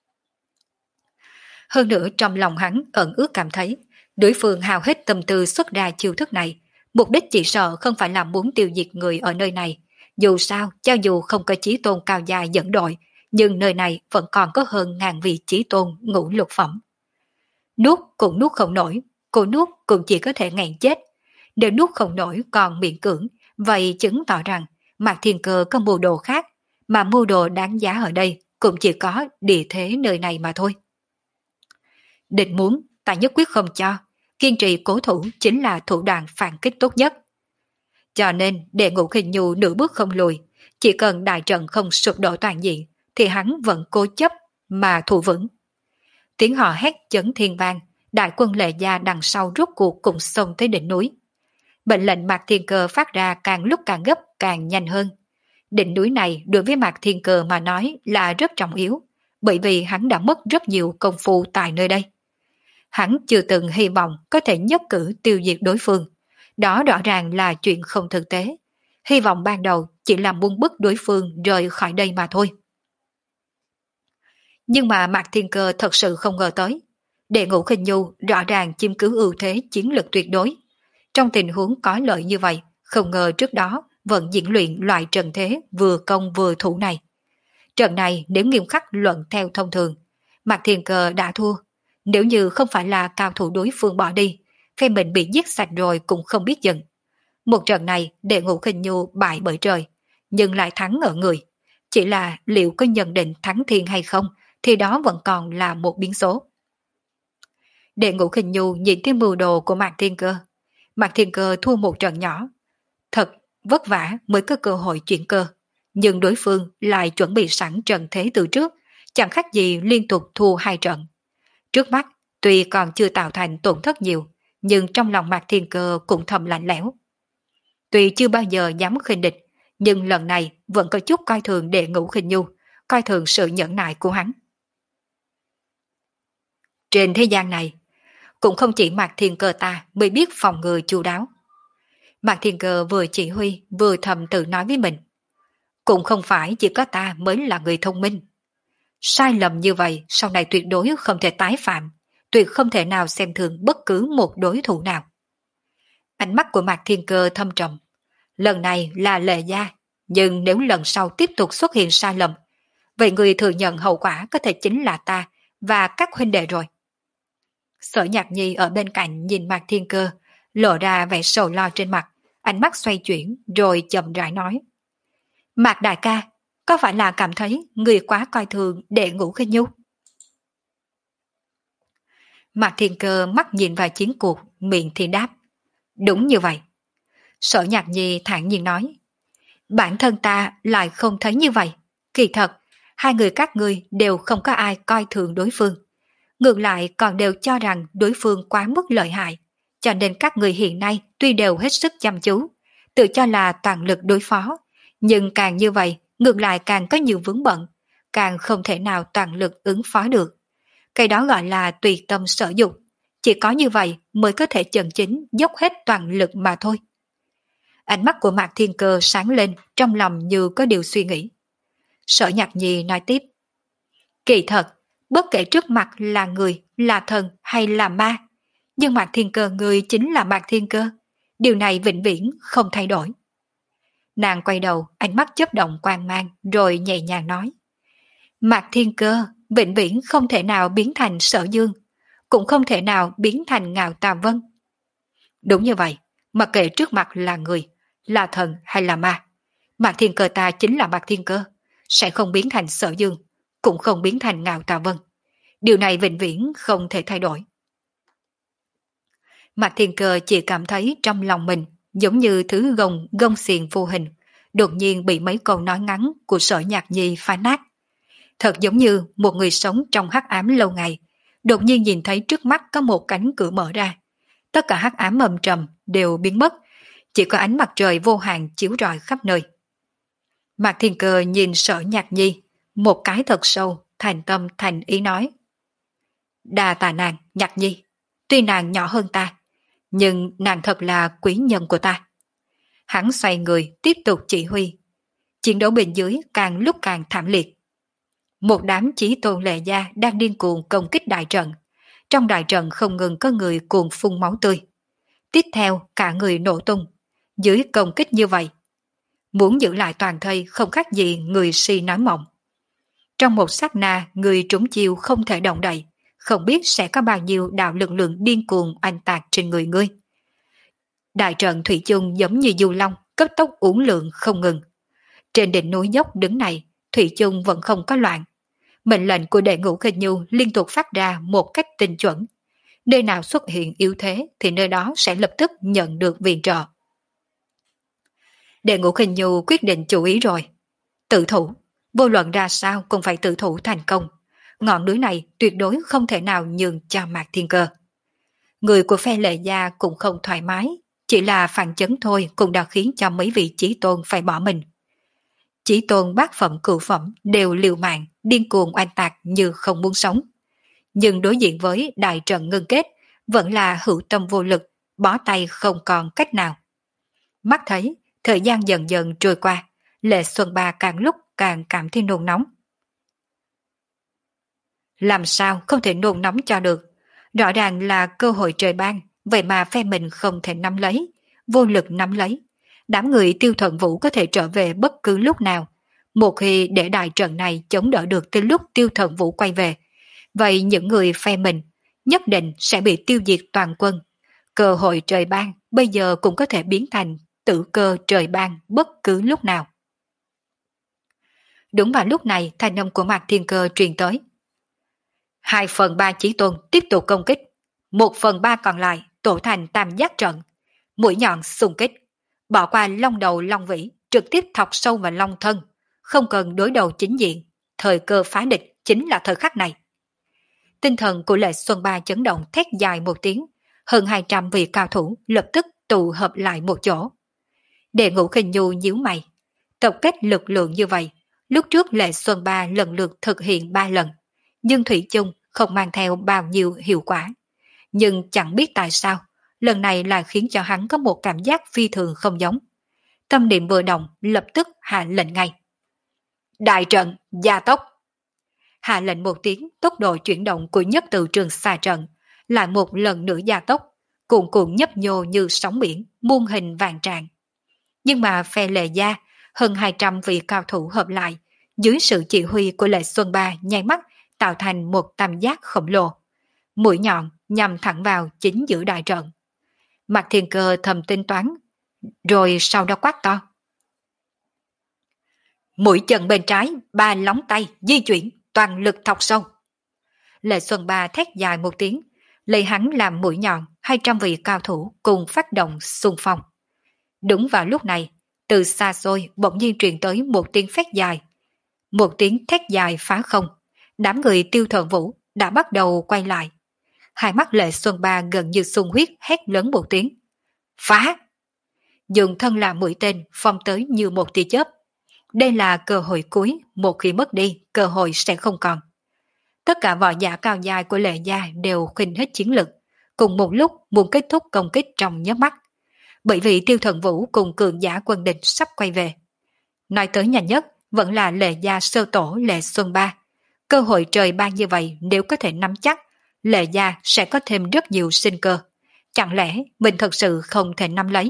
Speaker 1: Hơn nữa trong lòng hắn ẩn ước cảm thấy, đối phương hao hết tâm tư xuất ra chiêu thức này, mục đích chỉ sợ không phải là muốn tiêu diệt người ở nơi này. Dù sao, cho dù không có chí tôn cao dài dẫn đội, nhưng nơi này vẫn còn có hơn ngàn vị chí tôn ngũ lục phẩm. Nuốt cũng nuốt không nổi, cô nuốt cũng chỉ có thể nghẹn chết. Nếu nuốt không nổi còn miễn cưỡng, vậy chứng tỏ rằng Mạc Thiên Cơ có mưu đồ khác, mà mưu đồ đáng giá ở đây cũng chỉ có địa thế nơi này mà thôi. Định muốn, ta nhất quyết không cho, kiên trì cố thủ chính là thủ đoạn phản kích tốt nhất. Cho nên Đệ Ngũ Khinh Nhu nửa bước không lùi, chỉ cần đại trận không sụp đổ toàn diện, thì hắn vẫn cố chấp mà thủ vững. Tiếng họ hét chấn thiên vang, đại quân Lệ gia đằng sau rút cuộc cùng xông tới đỉnh núi. Mệnh lệnh Mạc Thiên Cơ phát ra càng lúc càng gấp, càng nhanh hơn. Đỉnh núi này đối với Mạc Thiên Cơ mà nói là rất trọng yếu, bởi vì hắn đã mất rất nhiều công phu tại nơi đây. Hắn chưa từng hy vọng có thể nhất cử tiêu diệt đối phương. Đó rõ ràng là chuyện không thực tế. Hy vọng ban đầu chỉ là muốn bức đối phương rời khỏi đây mà thôi. Nhưng mà Mạc Thiên Cơ thật sự không ngờ tới. Đệ Ngũ Khinh Nhu rõ ràng chiếm cứ ưu thế chiến lược tuyệt đối. Trong tình huống có lợi như vậy, không ngờ trước đó vẫn diễn luyện loại trận thế vừa công vừa thủ này. Trận này nếu nghiêm khắc luận theo thông thường, Mạc Thiên Cơ đã thua. Nếu như không phải là cao thủ đối phương bỏ đi, phe mình bị giết sạch rồi cũng không biết dừng. Một trận này Đệ Ngũ Khinh Nhu bại bởi trời, nhưng lại thắng ở người. Chỉ là liệu có nhận định thắng thiên hay không, thì đó vẫn còn là một biến số. Đệ Ngũ Khinh Nhu nhìn thấy mưu đồ của Mạc Thiên Cơ. Mạc Thiên Cơ thua một trận nhỏ. Thật vất vả mới có cơ hội chuyển cơ, nhưng đối phương lại chuẩn bị sẵn trận thế từ trước, chẳng khác gì liên tục thua hai trận. Trước mắt, tuy còn chưa tạo thành tổn thất nhiều, nhưng trong lòng Mạc Thiên Cơ cũng thầm lạnh lẽo. Tuy chưa bao giờ dám khinh địch, nhưng lần này vẫn có chút coi thường Đệ Ngũ Khinh Nhu, coi thường sự nhẫn nại của hắn. Trên thế gian này, cũng không chỉ Mạc Thiên Cơ ta mới biết phòng ngừa chu đáo. Mạc Thiên Cơ vừa chỉ huy vừa thầm tự nói với mình. Cũng không phải chỉ có ta mới là người thông minh. Sai lầm như vậy sau này tuyệt đối không thể tái phạm, tuyệt không thể nào xem thường bất cứ một đối thủ nào. Ánh mắt của Mạc Thiên Cơ thâm trầm. Lần này là Lệ gia, nhưng nếu lần sau tiếp tục xuất hiện sai lầm, vậy người thừa nhận hậu quả có thể chính là ta và các huynh đệ rồi. Sở Nhạc Nhi ở bên cạnh nhìn Mạc Thiên Cơ, lộ ra vẻ sầu lo trên mặt, ánh mắt xoay chuyển rồi chậm rãi nói. Mạc đại ca, có phải là cảm thấy người quá coi thường đệ Ngũ Khinh Nhu? Mạc Thiên Cơ mắt nhìn vào chiến cuộc, miệng thì đáp. Đúng như vậy. Sở Nhạc Nhi thản nhiên nói. Bản thân ta lại không thấy như vậy. Kỳ thật, hai người các ngươi đều không có ai coi thường đối phương. Ngược lại còn đều cho rằng đối phương quá mức lợi hại. Cho nên các người hiện nay tuy đều hết sức chăm chú, tự cho là toàn lực đối phó. Nhưng càng như vậy, ngược lại càng có nhiều vướng bận, càng không thể nào toàn lực ứng phó được. Cái đó gọi là tùy tâm sở dục. Chỉ có như vậy mới có thể chân chính dốc hết toàn lực mà thôi. Ánh mắt của Mạc Thiên Cơ sáng lên, trong lòng như có điều suy nghĩ. Sở Nhạc Nhi nói tiếp. Kỳ thật, bất kể trước mặt là người, là thần hay là ma, nhưng Mạc Thiên Cơ người chính là Mạc Thiên Cơ. Điều này vĩnh viễn không thay đổi. Nàng quay đầu, ánh mắt chớp động quang mang, rồi nhẹ nhàng nói. Mạc Thiên Cơ vĩnh viễn không thể nào biến thành Sở Dương, cũng không thể nào biến thành Ngạo Tà Vân. Đúng như vậy, mặc kệ trước mặt là người, là thần hay là ma, Mạc Thiên Cơ ta chính là Mạc Thiên Cơ, sẽ không biến thành Sở Dương, cũng không biến thành Ngạo Tà Vân. Điều này vĩnh viễn không thể thay đổi. Mạc Thiên Cơ chỉ cảm thấy trong lòng mình giống như thứ gông gông xiềng vô hình, đột nhiên bị mấy câu nói ngắn của Sở Nhạc Nhi phá nát. Thật giống như một người sống trong hắc ám lâu ngày, đột nhiên nhìn thấy trước mắt có một cánh cửa mở ra. Tất cả hắc ám âm trầm đều biến mất, chỉ có ánh mặt trời vô hạn chiếu rọi khắp nơi. Mạc Thiên Cơ nhìn Sở Nhạc Nhi, một cái thật sâu, thành tâm thành ý nói. Đa tạ nàng, Nhạc Nhi, tuy nàng nhỏ hơn ta, nhưng nàng thật là quý nhân của ta. Hắn xoay người tiếp tục chỉ huy. Chiến đấu bên dưới càng lúc càng thảm liệt. Một đám chí tôn lệ gia đang điên cuồng công kích đại trận. Trong đại trận không ngừng có người cuồng phun máu tươi. Tiếp theo cả người nổ tung. Dưới công kích như vậy, muốn giữ lại toàn thây không khác gì người si nói mộng. Trong một sát na, người trúng chiêu không thể động đậy, không biết sẽ có bao nhiêu đạo lực lượng điên cuồng oanh tạc trên người ngươi. Đại trận thủy chung giống như du long, cấp tốc uốn lượn không ngừng. Trên đỉnh núi dốc đứng này, thủy chung vẫn không có loạn. Mệnh lệnh của đệ Ngũ Khinh Nhu liên tục phát ra một cách tinh chuẩn. Nơi nào xuất hiện yếu thế thì nơi đó sẽ lập tức nhận được viện trợ. Đệ Ngũ Khinh Nhu quyết định chủ ý rồi. Tự thủ, vô luận ra sao cũng phải tự thủ thành công. Ngọn núi này tuyệt đối không thể nào nhường cho Mạc Thiên Cơ. Người của phe Lệ Gia cũng không thoải mái, chỉ là phản chấn thôi cũng đã khiến cho mấy vị chí tôn phải bỏ mình. Chí tôn bát phẩm cửu phẩm đều liều mạng, điên cuồng oanh tạc như không muốn sống. Nhưng đối diện với đại trận ngưng kết, vẫn là hữu tâm vô lực, bó tay không còn cách nào. Mắt thấy, thời gian dần dần trôi qua, Lệ Xuân Ba càng lúc càng cảm thấy nôn nóng. Làm sao không thể nôn nóng cho được? Rõ ràng là cơ hội trời ban, vậy mà phe mình không thể nắm lấy, vô lực nắm lấy. Đám người Tiêu Thuận Vũ có thể trở về bất cứ lúc nào. Một khi để đại trận này chống đỡ được tới lúc Tiêu Thuận Vũ quay về, vậy những người phe mình nhất định sẽ bị tiêu diệt toàn quân. Cơ hội trời ban bây giờ cũng có thể biến thành tử cơ trời ban bất cứ lúc nào. Đúng vào lúc này, thanh âm của Mạc Thiên Cơ truyền tới. Hai phần ba chí tôn tiếp tục công kích, một phần ba còn lại tổ thành tam giác trận, mũi nhọn xung kích, bỏ qua long đầu long vĩ, trực tiếp thọc sâu vào long thân, không cần đối đầu chính diện, thời cơ phá địch chính là thời khắc này. Tinh thần của Lệ Xuân Ba chấn động, thét dài một tiếng, hơn hai trăm vị cao thủ lập tức tụ hợp lại một chỗ. Đệ Ngũ Khinh Nhu nhíu mày, tập kết lực lượng như vậy, lúc trước Lệ Xuân Ba lần lượt thực hiện ba lần, nhưng thủy chung không mang theo bao nhiêu hiệu quả. Nhưng chẳng biết tại sao, lần này lại khiến cho hắn có một cảm giác phi thường không giống. Tâm niệm vừa động, lập tức hạ lệnh ngay. Đại trận, gia tốc. Hạ lệnh một tiếng, tốc độ chuyển động của nhất từ trường xa trận, lại một lần nữa gia tốc, cuồn cuộn nhấp nhô như sóng biển, muôn hình vàng trạng. Nhưng mà phe Lệ Gia, hơn hai trăm vị cao thủ hợp lại, dưới sự chỉ huy của Lệ Xuân Ba nháy mắt tạo thành một tam giác khổng lồ. Mũi nhọn nhằm thẳng vào chính giữa đại trận. Mạc Thiên Cơ thầm tính toán, rồi sau đó quát to. Mũi chân bên trái, ba lóng tay, di chuyển, toàn lực thọc sâu. Lệ Xuân Ba thét dài một tiếng, lấy hắn làm mũi nhọn, hai trăm vị cao thủ cùng phát động xung phong. Đúng vào lúc này, từ xa xôi bỗng nhiên truyền tới một tiếng phét dài. Một tiếng thét dài phá không, đám người Tiêu Thần Vũ đã bắt đầu quay lại. Hai mắt Lệ Xuân Ba gần như sung huyết hét lớn một tiếng. Phá! Dùng thân là mũi tên phong tới như một tia chớp. Đây là cơ hội cuối, một khi mất đi, cơ hội sẽ không còn. Tất cả võ giả cao dài của Lệ gia đều khinh hết chiến lực, cùng một lúc muốn kết thúc công kích trong nhớp mắt. Bởi vì Tiêu Thần Vũ cùng cường giả quân địch sắp quay về. Nói tới nhanh nhất vẫn là Lệ gia sơ tổ Lệ Xuân Ba. Cơ hội trời ban như vậy nếu có thể nắm chắc, Lệ gia sẽ có thêm rất nhiều sinh cơ. Chẳng lẽ mình thật sự không thể nắm lấy?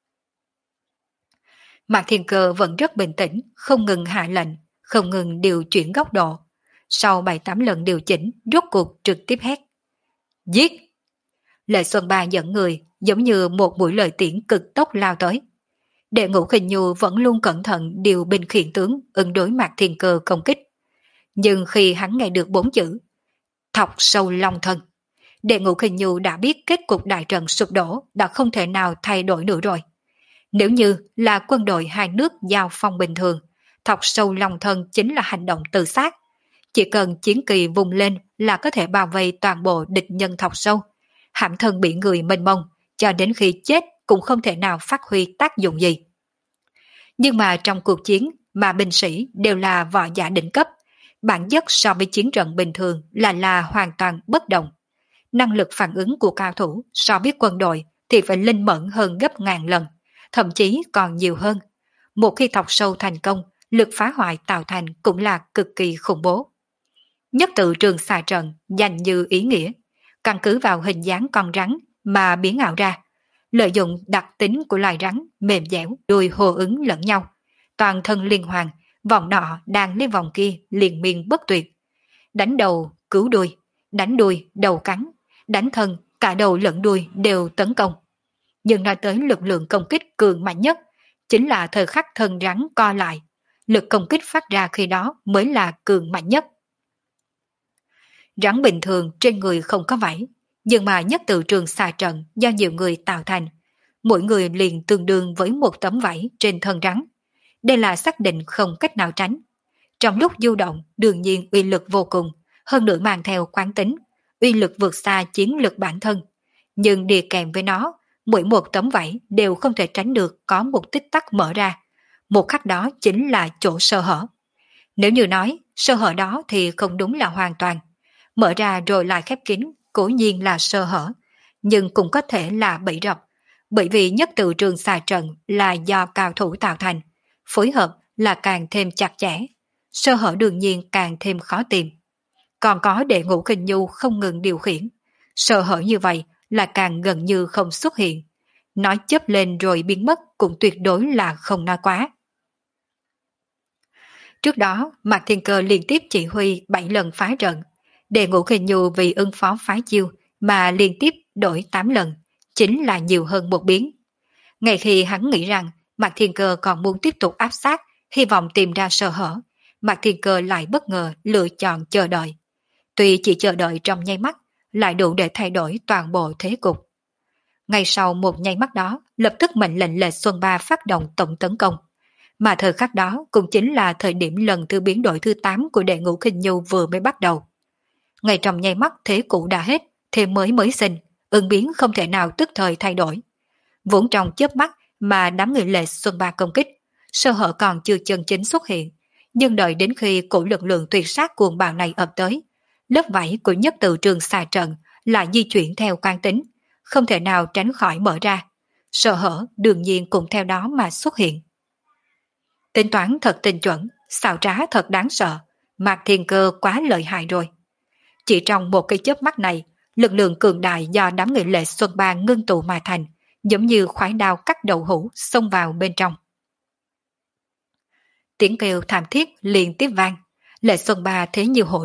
Speaker 1: Mạc Thiên Cơ vẫn rất bình tĩnh, không ngừng hạ lệnh, không ngừng điều chuyển góc độ. Sau bảy tám lần điều chỉnh, rốt cuộc trực tiếp hét. Giết! Lệ Xuân Ba dẫn người, giống như một mũi lợi tiễn cực tốc lao tới. Đệ Ngũ Khinh Nhu vẫn luôn cẩn thận điều binh khiển tướng ứng đối Mạc Thiên Cơ công kích. Nhưng khi hắn nghe được bốn chữ thọc sâu long thân, Đệ Ngũ Khinh Nhu đã biết kết cục đại trận sụp đổ đã không thể nào thay đổi nữa rồi. Nếu như là quân đội hai nước giao phong bình thường, thọc sâu long thân chính là hành động tự sát. Chỉ cần chiến kỳ vùng lên là có thể bao vây toàn bộ địch nhân thọc sâu, hãm thân bị người mênh mông, cho đến khi chết cũng không thể nào phát huy tác dụng gì. Nhưng mà trong cuộc chiến mà binh sĩ đều là võ giả đỉnh cấp, bản chất so với chiến trận bình thường là là hoàn toàn bất động. Năng lực phản ứng của cao thủ so với quân đội thì phải linh mẫn hơn gấp ngàn lần, thậm chí còn nhiều hơn. Một khi thọc sâu thành công, lực phá hoại tạo thành cũng là cực kỳ khủng bố. Nhất tự trường xà trận dành như ý nghĩa, căn cứ vào hình dáng con rắn mà biến ảo ra, lợi dụng đặc tính của loài rắn mềm dẻo, đuôi hô ứng lẫn nhau, toàn thân liên hoàn, vòng nọ đang lên vòng kia liên miên bất tuyệt. Đánh đầu cứu đuôi, đánh đuôi đầu cắn, đánh thân cả đầu lẫn đuôi đều tấn công. Nhưng nói tới lực lượng công kích cường mạnh nhất, chính là thời khắc thân rắn co lại, lực công kích phát ra khi đó mới là cường mạnh nhất. Rắn bình thường trên người không có vảy, nhưng mà nhất tự trường xà trận do nhiều người tạo thành, mỗi người liền tương đương với một tấm vảy trên thân rắn. Đây là xác định không cách nào tránh. Trong lúc du động đương nhiên uy lực vô cùng, hơn nữa mang theo quán tính, uy lực vượt xa chiến lực bản thân. Nhưng đi kèm với nó, mỗi một tấm vảy đều không thể tránh được có một tích tắc mở ra. Một khắc đó chính là chỗ sơ hở. Nếu như nói sơ hở đó thì không đúng là hoàn toàn. Mở ra rồi lại khép kín, cố nhiên là sơ hở, nhưng cũng có thể là bẫy rập, bởi vì nhất tự trường xà trận là do cao thủ tạo thành, phối hợp là càng thêm chặt chẽ, sơ hở đương nhiên càng thêm khó tìm. Còn có Đệ Ngũ Khinh Nhu không ngừng điều khiển, sơ hở như vậy là càng gần như không xuất hiện, nói chớp lên rồi biến mất cũng tuyệt đối là không nói quá. Trước đó, Mạc Thiên Cơ liên tiếp chỉ huy bảy lần phá trận, Đệ Ngũ Khinh Nhu vì ứng phó phá chiêu mà liên tiếp đổi tám lần, chính là nhiều hơn một biến. Ngay khi hắn nghĩ rằng Mạc Thiên Cơ còn muốn tiếp tục áp sát, hy vọng tìm ra sơ hở, Mạc Thiên Cơ lại bất ngờ lựa chọn chờ đợi. Tuy chỉ chờ đợi trong nháy mắt, lại đủ để thay đổi toàn bộ thế cục. Ngay sau một nháy mắt đó, lập tức mệnh lệnh Lệ Xuân Ba phát động tổng tấn công. Mà thời khắc đó cũng chính là thời điểm lần thứ biến đổi thứ tám của Đệ Ngũ Khinh Nhu vừa mới bắt đầu. Ngay trong nháy mắt thế cũ đã hết, thế mới mới sinh, ứng biến không thể nào tức thời thay đổi. Vốn trong chớp mắt mà đám người Lệ Xuân Ba công kích, sơ hở còn chưa chân chính xuất hiện, nhưng đợi đến khi cổ lực lượng tuyệt sát cuồng bạo này ập tới, lớp vảy của nhất tự trường xà trận lại di chuyển theo quán tính, không thể nào tránh khỏi mở ra. Sơ hở đương nhiên cũng theo đó mà xuất hiện. Tính toán thật tinh chuẩn, xảo trá thật đáng sợ, Mạc Thiên Cơ quá lợi hại rồi. Chỉ trong một cái chớp mắt này, lực lượng cường đại do đám người Lệ Xuân Ba ngưng tụ mà thành, giống như khoái đao cắt đầu hũ xông vào bên trong. Tiếng kêu thảm thiết liên tiếp vang, Lệ Xuân Ba thế như hổ điên,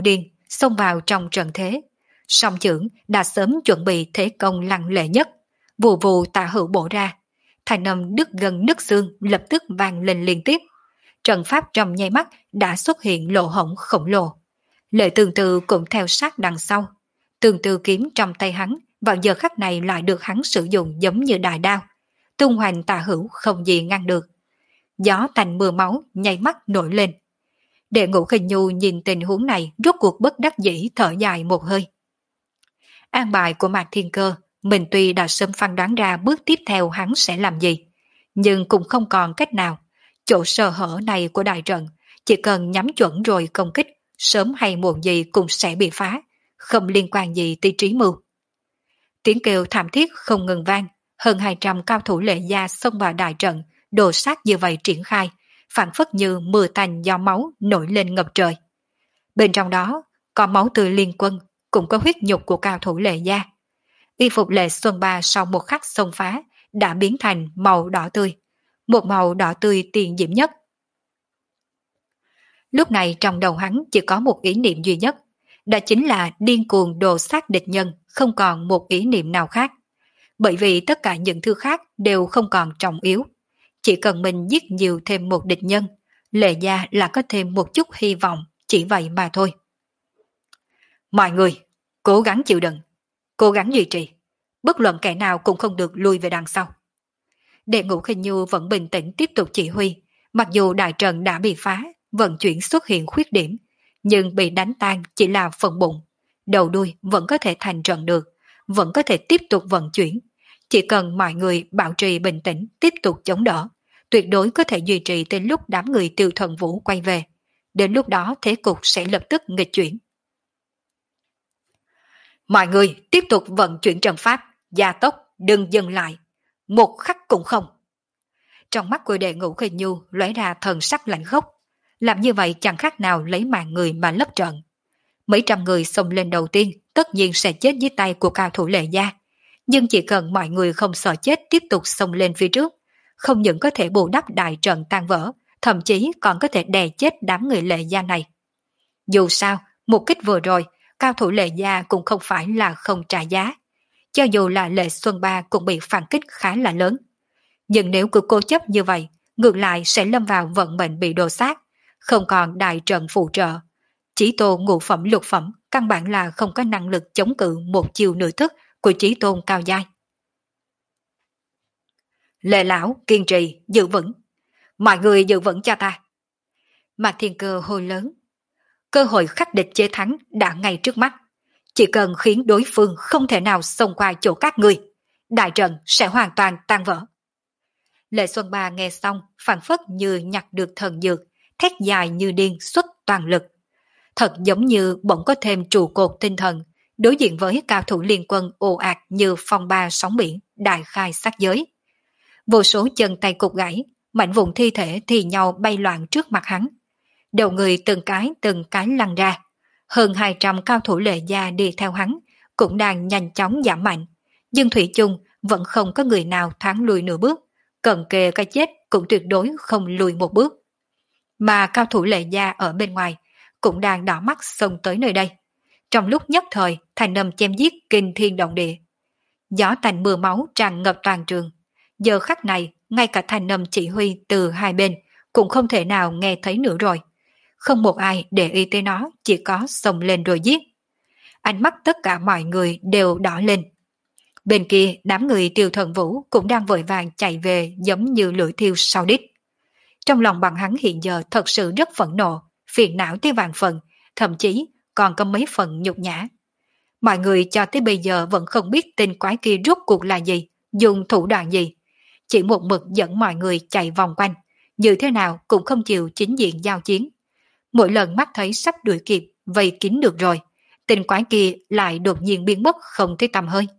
Speaker 1: xông vào trong trận thế. Song chưởng đã sớm chuẩn bị thế công lăng lệ nhất, vù vù tả hữu bổ ra, thanh âm đứt gần nứt xương lập tức vang lên liên tiếp. Trận pháp trong nháy mắt đã xuất hiện lỗ hổng khổng lồ. Lệ Tương Tư cũng theo sát đằng sau. Tương Tư kiếm trong tay hắn vào giờ khắc này lại được hắn sử dụng giống như đại đao, tung hoành tà hữu không gì ngăn được. Gió thành mưa máu nháy mắt nổi lên. Đệ Ngũ Khinh Nhu nhìn tình huống này rốt cuộc bất đắc dĩ thở dài một hơi. An bài của Mạc Thiên Cơ, mình tuy đã sớm phán đoán ra bước tiếp theo hắn sẽ làm gì, nhưng cũng không còn cách nào. Chỗ sơ hở này của đại trận, chỉ cần nhắm chuẩn rồi công kích, sớm hay muộn gì cũng sẽ bị phá, không liên quan gì tới trí mưu. Tiếng kêu thảm thiết không ngừng vang, hơn hai trăm cao thủ Lệ gia xông vào đại trận, đồ sát như vậy triển khai, phản phất như mưa tanh do máu nổi lên ngập trời. Bên trong đó có máu tươi liên quân, cũng có huyết nhục của cao thủ Lệ gia. Y phục Lệ Xuân Ba sau một khắc xông phá đã biến thành màu đỏ tươi, một màu đỏ tươi tiền diễm nhất. Lúc này trong đầu hắn chỉ có một ý niệm duy nhất, đó chính là điên cuồng đồ sát địch nhân, không còn một ý niệm nào khác. Bởi vì tất cả những thứ khác đều không còn trọng yếu. Chỉ cần mình giết nhiều thêm một địch nhân, Lệ gia là có thêm một chút hy vọng, chỉ vậy mà thôi. Mọi người, cố gắng chịu đựng, cố gắng duy trì, bất luận kẻ nào cũng không được lui về đằng sau. Đệ Ngũ Khinh Nhu vẫn bình tĩnh tiếp tục chỉ huy, mặc dù đại trận đã bị phá, vận chuyển xuất hiện khuyết điểm, nhưng bị đánh tan chỉ là phần bụng, đầu đuôi vẫn có thể thành trận được, vẫn có thể tiếp tục vận chuyển. Chỉ cần mọi người bảo trì bình tĩnh tiếp tục chống đỡ, tuyệt đối có thể duy trì đến lúc đám người Tiêu Thần Vũ quay về. Đến lúc đó thế cục sẽ lập tức nghịch chuyển. Mọi người tiếp tục vận chuyển trận pháp, gia tốc, đừng dừng lại, một khắc cũng không. Trong mắt của Đệ Ngũ Khinh Nhu lóe ra thần sắc lạnh khốc, làm như vậy chẳng khác nào lấy mạng người mà lấp trận. Mấy trăm người xông lên đầu tiên tất nhiên sẽ chết dưới tay của cao thủ Lệ gia, nhưng chỉ cần mọi người không sợ chết tiếp tục xông lên phía trước, không những có thể bù đắp đại trận tan vỡ, thậm chí còn có thể đè chết đám người Lệ gia này. Dù sao, một kích vừa rồi, cao thủ Lệ gia cũng không phải là không trả giá. Cho dù là Lệ Xuân Ba cũng bị phản kích khá là lớn. Nhưng nếu cứ cố chấp như vậy, ngược lại sẽ lâm vào vận mệnh bị đồ sát, không còn đại trận phụ trợ. Chí tôn ngũ phẩm lục phẩm căn bản là không có năng lực chống cự một chiều nửa thức của chí tôn cao giai. Lệ lão kiên trì, giữ vững. Mọi người giữ vững cho ta. Mạc Thiên Cơ hô lớn. Cơ hội khắc địch chế thắng đã ngay trước mắt. Chỉ cần khiến đối phương không thể nào xông qua chỗ các người, đại trận sẽ hoàn toàn tan vỡ. Lệ Xuân Ba nghe xong phản phất như nhặt được thần dược, thét dài như điên xuất toàn lực. Thật giống như bỗng có thêm trụ cột tinh thần, đối diện với cao thủ liên quân ồ ạt như phong ba sóng biển, đại khai sát giới. Vô số chân tay cục gãy, mảnh vụn thi thể thì nhau bay loạn trước mặt hắn. Đầu người từng cái từng cái lăn ra. Hơn hai trăm cao thủ Lệ gia đi theo hắn, cũng đang nhanh chóng giảm mạnh. Nhưng thủy chung vẫn không có người nào thoáng lùi nửa bước, cận kề cái chết cũng tuyệt đối không lùi một bước. Mà cao thủ Lệ gia ở bên ngoài cũng đang đỏ mắt xông tới nơi đây. Trong lúc nhất thời, thành âm chém giết kinh thiên động địa. Gió tanh mưa máu tràn ngập toàn trường. Giờ khắc này, ngay cả thành âm chỉ huy từ hai bên cũng không thể nào nghe thấy nữa rồi. Không một ai để ý tới nó, chỉ có xông lên rồi giết. Ánh mắt tất cả mọi người đều đỏ lên. Bên kia, đám người Tiêu Thần Vũ cũng đang vội vàng chạy về giống như lưỡi thiêu sau đít. Trong lòng bọn hắn hiện giờ thật sự rất phẫn nộ, phiền não tới vạn phần, thậm chí còn có mấy phần nhục nhã. Mọi người cho tới bây giờ vẫn không biết tên quái kia rốt cuộc là gì, dùng thủ đoạn gì. Chỉ một mực dẫn mọi người chạy vòng quanh, như thế nào cũng không chịu chính diện giao chiến. Mỗi lần mắt thấy sắp đuổi kịp, vây kín được rồi, tên quái kia lại đột nhiên biến mất không thấy tăm hơi.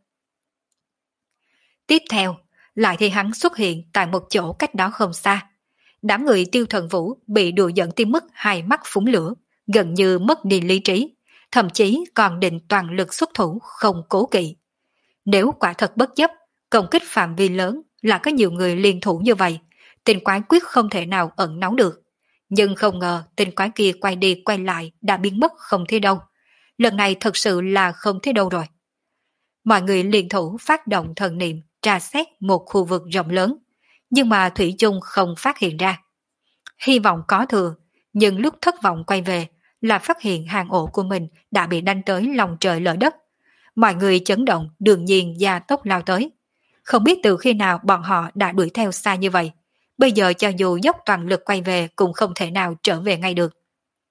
Speaker 1: Tiếp theo, lại thì hắn xuất hiện tại một chỗ cách đó không xa. Đám người Tiêu Thần Vũ bị đùa giận tới mức hai mắt phúng lửa, gần như mất đi lý trí, thậm chí còn định toàn lực xuất thủ không cố kỵ. Nếu quả thật bất chấp, công kích phạm vi lớn là có nhiều người liên thủ như vậy, tên quái quyết không thể nào ẩn náu được. Nhưng không ngờ tên quái kia quay đi quay lại đã biến mất không thấy đâu. lần này thật sự là không thấy đâu rồi. Mọi người liên thủ phát động thần niệm tra xét một khu vực rộng lớn, nhưng mà Thủy chung không phát hiện ra. Hy vọng có thừa, nhưng lúc thất vọng quay về là phát hiện hang ổ của mình đã bị đánh tới lòng trời lở đất. Mọi người chấn động đương nhiên gia tốc lao tới. Không biết từ khi nào bọn họ đã đuổi theo xa như vậy. Bây giờ cho dù dốc toàn lực quay về cũng không thể nào trở về ngay được.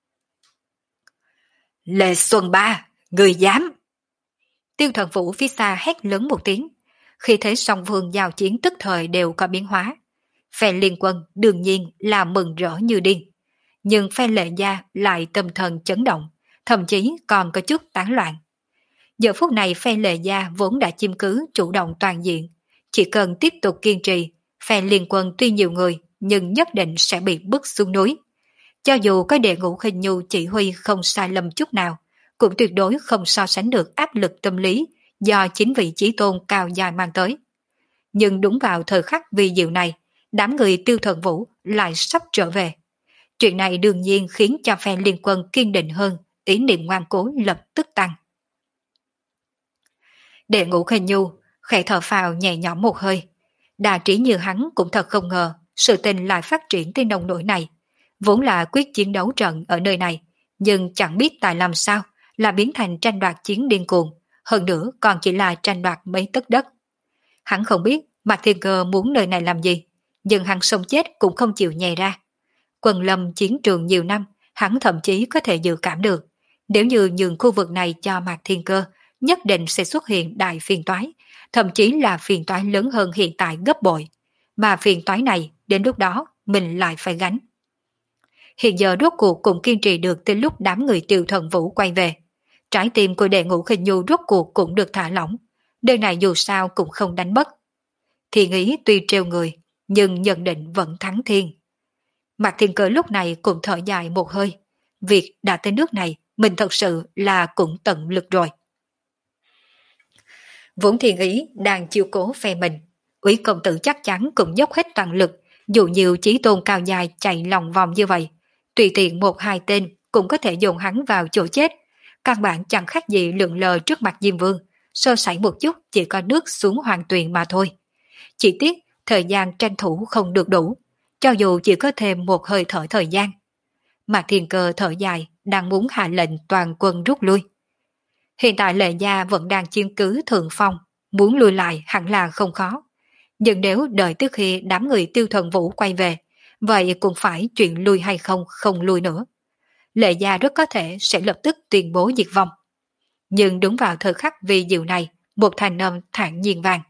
Speaker 1: Lệ Xuân Ba, người dám! Tiêu Thần Vũ phía xa hét lớn một tiếng. Khi thấy song phương giao chiến tức thời đều có biến hóa. Phe liên quân đương nhiên là mừng rỡ như điên. Nhưng phe Lệ Gia lại tâm thần chấn động, thậm chí còn có chút tán loạn. Giờ phút này phe Lệ Gia vốn đã chiếm cứ chủ động toàn diện. Chỉ cần tiếp tục kiên trì, phe liên quân tuy nhiều người nhưng nhất định sẽ bị bức xuống núi. Cho dù có Đệ Ngũ Khinh Nhu chỉ huy không sai lầm chút nào, cũng tuyệt đối không so sánh được áp lực tâm lý do chính vị Chí Tôn cao dài mang tới. Nhưng đúng vào thời khắc vi diệu này, đám người Tiêu Thần Vũ lại sắp trở về. Chuyện này đương nhiên khiến cho phe liên quân kiên định hơn, ý niệm ngoan cố lập tức tăng. Đệ Ngũ Khinh Nhu khẽ thở phào nhẹ nhõm một hơi. Đà trí như hắn cũng thật không ngờ sự tình lại phát triển tới nông nỗi này. Vốn là quyết chiến đấu trận ở nơi này, nhưng chẳng biết tại làm sao là biến thành tranh đoạt chiến điên cuồng, hơn nữa còn chỉ là tranh đoạt mấy tấc đất. Hắn không biết Mạc Thiên Cơ muốn nơi này làm gì, nhưng hắn sống chết cũng không chịu nhè ra. Quần lâm chiến trường nhiều năm, hắn thậm chí có thể dự cảm được, nếu như nhường khu vực này cho Mạc Thiên Cơ, nhất định sẽ xuất hiện đại phiền toái, thậm chí là phiền toái lớn hơn hiện tại gấp bội. Mà phiền toái này, đến lúc đó, mình lại phải gánh. Hiện giờ rốt cuộc cũng kiên trì được tới lúc đám người Tiêu Thần Vũ quay về. Trái tim của Đệ Ngũ Khinh Nhu rốt cuộc cũng được thả lỏng. Nơi này dù sao cũng không đánh mất. Thì nghĩ tuy trêu người, nhưng nhận định vẫn thắng thiên. Mạc Thiên Cơ lúc này cũng thở dài một hơi. Việc đã tới nước này, mình thật sự là cũng tận lực rồi. Vốn Thiên Ý đang chiêu cố phe mình. Úy công tử chắc chắn cũng dốc hết toàn lực, dù nhiều Chí Tôn cao dài chạy lòng vòng như vậy. Tùy tiện một hai tên cũng có thể dồn hắn vào chỗ chết. Căn bản chẳng khác gì lượn lờ trước mặt Diêm Vương, sơ sẩy một chút chỉ có nước xuống hoàng tuyền mà thôi. Chỉ tiếc thời gian tranh thủ không được đủ, cho dù chỉ có thêm một hơi thở thời gian. Mạc Thiên Cơ thở dài, đang muốn hạ lệnh toàn quân rút lui. Hiện tại Lệ Gia vẫn đang chiếm cứ thượng phong, muốn lui lại hẳn là không khó. Nhưng nếu đợi tới khi đám người Tiêu Thần Vũ quay về, vậy cũng phải chuyện lui hay không không lui nữa. Lệ Gia rất có thể sẽ lập tức tuyên bố diệt vong. Nhưng đúng vào thời khắc vi diệu này, một thanh âm thản nhiên vang.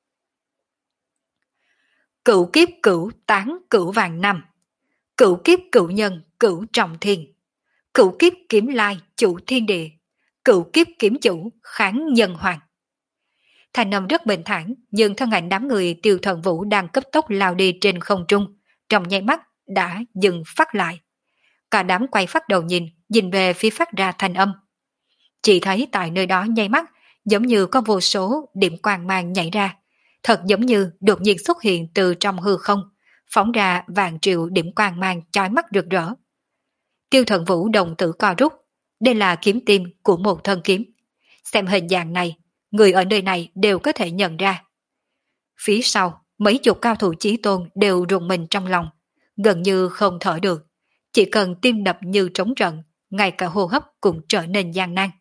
Speaker 1: Cửu kiếp cửu tán cửu vàng năm, cửu kiếp cửu nhân cửu trọng thiên, cửu kiếp kiếm lai chủ thiên địa, cửu kiếp kiếm chủ kháng nhân hoàng. Thanh âm rất bình thản, nhưng thân ảnh đám người Tiêu Thần Vũ đang cấp tốc lao đi trên không trung, trong nháy mắt đã dừng phát lại. Cả đám quay phát đầu nhìn, nhìn về phía phát ra thanh âm. Chỉ thấy tại nơi đó nháy mắt, giống như có vô số điểm quang mang nhảy ra, thật giống như đột nhiên xuất hiện từ trong hư không, phóng ra vạn triệu điểm quang mang chói mắt rực rỡ. Tiêu Thần Vũ đồng tử co rút, đây là kiếm tim của một thân kiếm. Xem hình dạng này, người ở nơi này đều có thể nhận ra. Phía sau, mấy chục cao thủ chí tôn đều rùng mình trong lòng, gần như không thở được. Chỉ cần tim đập như trống trận, ngay cả hô hấp cũng trở nên gian nan.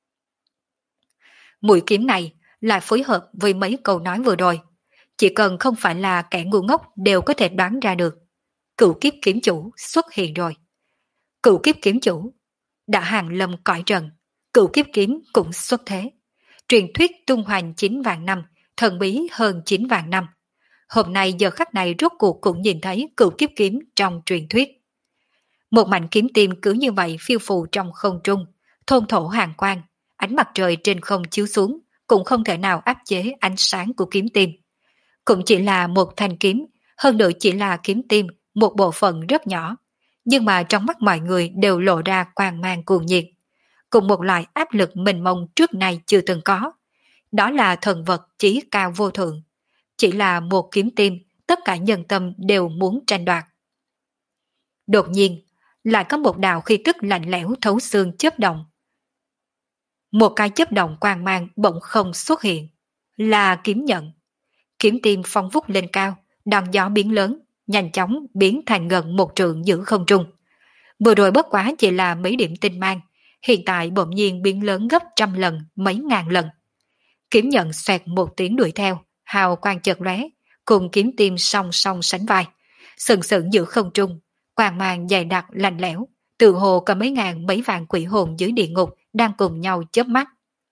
Speaker 1: Mũi kiếm này lại phối hợp với mấy câu nói vừa rồi. Chỉ cần không phải là kẻ ngu ngốc đều có thể đoán ra được. Cửu kiếp kiếm chủ xuất hiện rồi. Cửu kiếp kiếm chủ đã hàng lâm cõi trần, cửu kiếp kiếm cũng xuất thế. Truyền thuyết tung hoành chín vạn năm, thần bí hơn chín vạn năm. Hôm nay giờ khắc này rốt cuộc cũng nhìn thấy cửu kiếp kiếm trong truyền thuyết. Một mảnh kiếm tim cứ như vậy phiêu phù trong không trung, thôn thổ hàng quang, ánh mặt trời trên không chiếu xuống, cũng không thể nào áp chế ánh sáng của kiếm tim. Cũng chỉ là một thanh kiếm, hơn nữa chỉ là kiếm tim, một bộ phận rất nhỏ, nhưng mà trong mắt mọi người đều lộ ra quang mang cuồng nhiệt, cùng một loại áp lực mênh mông trước nay chưa từng có. Đó là thần vật chí cao vô thượng. Chỉ là một kiếm tim, tất cả nhân tâm đều muốn tranh đoạt. Đột nhiên, lại có một đạo khí tức lạnh lẽo thấu xương chớp động. Một cái chớp động quang mang bỗng không xuất hiện, là kiếm nhận. Kiếm tim phong vút lên cao, đòn gió biến lớn, nhanh chóng biến thành gần một trượng giữa không trung. Vừa rồi bất quá chỉ là mấy điểm tinh mang, hiện tại bỗng nhiên biến lớn gấp trăm lần, mấy ngàn lần. Kiếm nhận xoẹt một tiếng đuổi theo, hào quang chợt lóe, cùng kiếm tim song song sánh vai, sừng sững giữa không trung, quang mang dày đặc lạnh lẽo, tự hồ có mấy ngàn mấy vạn quỷ hồn dưới địa ngục đang cùng nhau chớp mắt.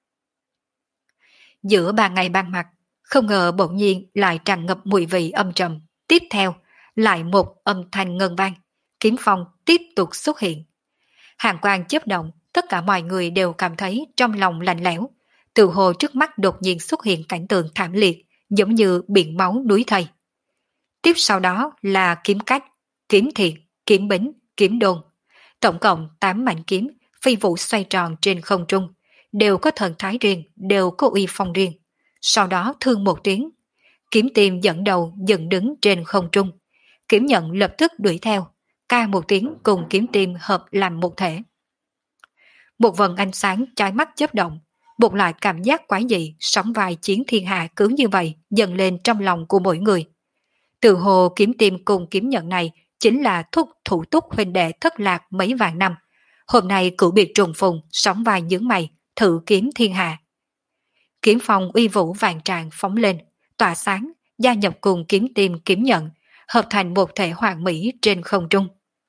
Speaker 1: Giữa ban ngày ban mặt, không ngờ bỗng nhiên lại tràn ngập mùi vị âm trầm. Tiếp theo, lại một âm thanh ngân vang, kiếm phong tiếp tục xuất hiện. Hàng quang chớp động, tất cả mọi người đều cảm thấy trong lòng lạnh lẽo. Từ hồ trước mắt đột nhiên xuất hiện cảnh tượng thảm liệt, giống như biển máu núi thây. Tiếp sau đó là kiếm cách, kiếm thiện, kiếm bính, kiếm đôn. Tổng cộng tám mảnh kiếm, phi vụ xoay tròn trên không trung, đều có thần thái riêng, đều có uy phong riêng. Sau đó thương một tiếng, kiếm tìm dẫn đầu dựng đứng trên không trung. Kiếm nhận lập tức đuổi theo, ca một tiếng cùng kiếm tim hợp làm một thể. Một vần ánh sáng chói mắt chớp động, buộc lại cảm giác quái dị, sóng vai chiến thiên hạ cứ như vậy dần lên trong lòng của mỗi người. Từ hồ kiếm tim cùng kiếm nhận này chính là thúc thủ túc huynh đệ thất lạc mấy vạn năm. Hôm nay cửu biệt trùng phùng, sóng vai nhướng mày, thử kiếm thiên hạ. Kiếm phong uy vũ vàng tràn phóng lên, tỏa sáng, gia nhập cùng kiếm tim kiếm nhận, hợp thành một thể hoàn mỹ trên không trung.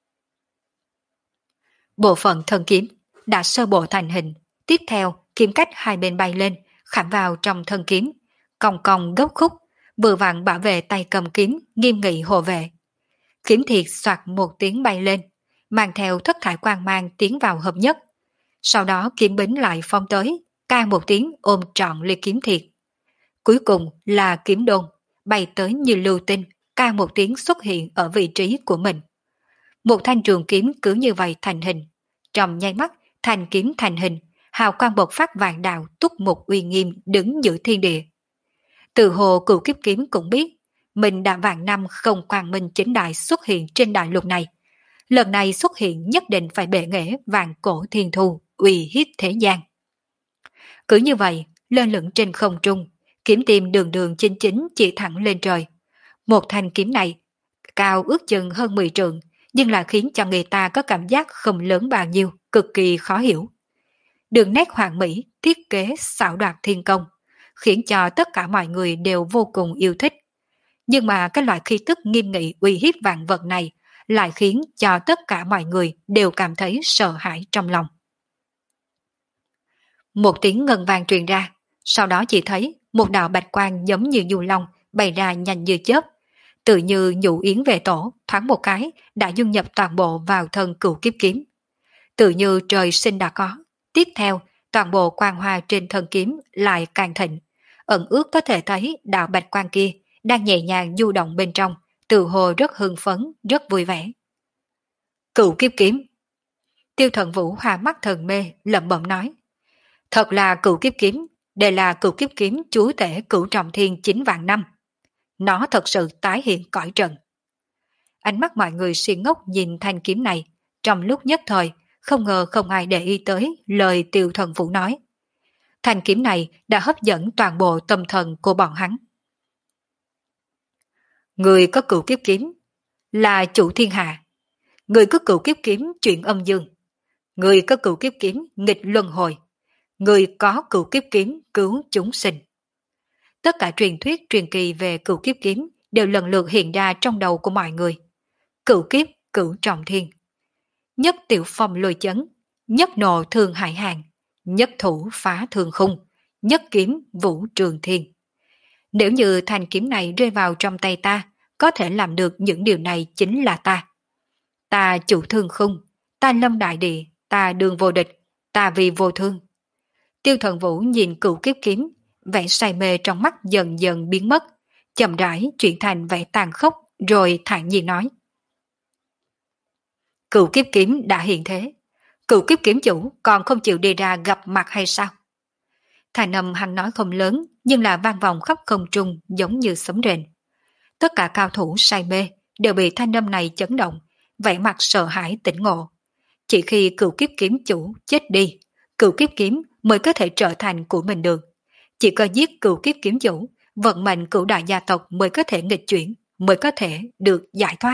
Speaker 1: Bộ phận thân kiếm đã sơ bộ thành hình, tiếp theo kiếm cách hai bên bay lên, khảm vào trong thân kiếm, cong cong gốc khúc, vừa vặn bảo vệ tay cầm kiếm, nghiêm nghị hộ vệ. Kiếm thiệt soạt một tiếng bay lên, mang theo thất thải quang mang tiến vào hợp nhất. Sau đó kiếm bính lại phong tới, ca một tiếng ôm trọn ly kiếm thiệt. Cuối cùng là kiếm đôn, bay tới như lưu tinh, ca một tiếng xuất hiện ở vị trí của mình. Một thanh trường kiếm cứ như vậy thành hình. Trong nháy mắt, thanh kiếm thành hình, hào quang bộc phát vạn đạo túc một uy nghiêm đứng giữa thiên địa. Từ hồ cửu kiếp kiếm cũng biết, mình đã vạn năm không quang minh chính đại xuất hiện trên đại lục này. Lần này xuất hiện nhất định phải bệ nghệ vạn cổ thiên thu, uy hiếp thế gian. Cứ như vậy, lên lửng trên không trung, kiếm tìm đường đường chính chính chỉ thẳng lên trời. Một thanh kiếm này, cao ước chừng hơn mười trượng, nhưng là khiến cho người ta có cảm giác không lớn bao nhiêu, cực kỳ khó hiểu. Đường nét hoàn mỹ, thiết kế xảo đoạt thiên công, khiến cho tất cả mọi người đều vô cùng yêu thích. Nhưng mà cái loại khí tức nghiêm nghị uy hiếp vạn vật này lại khiến cho tất cả mọi người đều cảm thấy sợ hãi trong lòng. Một tiếng ngân vang truyền ra, sau đó chỉ thấy một đạo bạch quang giống như du long bày ra nhanh như chớp, tự như nhũ yến về tổ, thoáng một cái đã dung nhập toàn bộ vào thân cửu kiếp kiếm. Tự như trời sinh đã có. Tiếp theo, toàn bộ quang hoa trên thân kiếm lại càng thịnh, ẩn ước có thể thấy đạo bạch quang kia đang nhẹ nhàng du động bên trong, tự hồ rất hưng phấn, rất vui vẻ. Cửu kiếp kiếm. Tiêu Thần Vũ hòa mắt thần mê, lẩm bẩm nói. Thật là cửu kiếp kiếm, đây là cửu kiếp kiếm chúa tể cửu trọng thiên chín vạn năm. Nó thật sự tái hiện cõi trần. Ánh mắt mọi người si ngốc nhìn thanh kiếm này, trong lúc nhất thời, không ngờ không ai để ý tới lời Tiêu Thần Vũ nói. Thanh kiếm này đã hấp dẫn toàn bộ tâm thần của bọn hắn. Người có cửu kiếp kiếm là chủ thiên hạ. Người có cửu kiếp kiếm chuyện âm dương. Người có cửu kiếp kiếm nghịch luân hồi. Người có cửu kiếp kiếm cứu chúng sinh. Tất cả truyền thuyết truyền kỳ về cửu kiếp kiếm đều lần lượt hiện ra trong đầu của mọi người. Cửu kiếp cửu trọng thiên. Nhất tiểu phong lôi chấn, nhất nộ thương hải hàng, nhất thủ phá thương khung, nhất kiếm vũ trường thiên. Nếu như thanh kiếm này rơi vào trong tay ta, có thể làm được những điều này chính là ta. Ta chủ thương khung, ta lâm đại địa, ta đường vô địch, ta vì vô thương. Tiêu Thần Vũ nhìn cửu kiếp kiếm, vẻ say mê trong mắt dần dần biến mất, chậm rãi chuyển thành vẻ tàn khốc, rồi thản nhiên nói. Cửu kiếp kiếm đã hiện thế, cửu kiếp kiếm chủ còn không chịu đi ra gặp mặt hay sao? Thành âm hắn nói không lớn, nhưng là vang vọng khắp không trung giống như sấm rền. Tất cả cao thủ say mê đều bị thanh âm này chấn động, vẻ mặt sợ hãi tỉnh ngộ. Chỉ khi cửu kiếp kiếm chủ chết đi, cửu kiếp kiếm mới có thể trở thành của mình được. Chỉ có giết cửu kiếp kiếm chủ, vận mệnh cửu đại gia tộc mới có thể nghịch chuyển, mới có thể được giải thoát.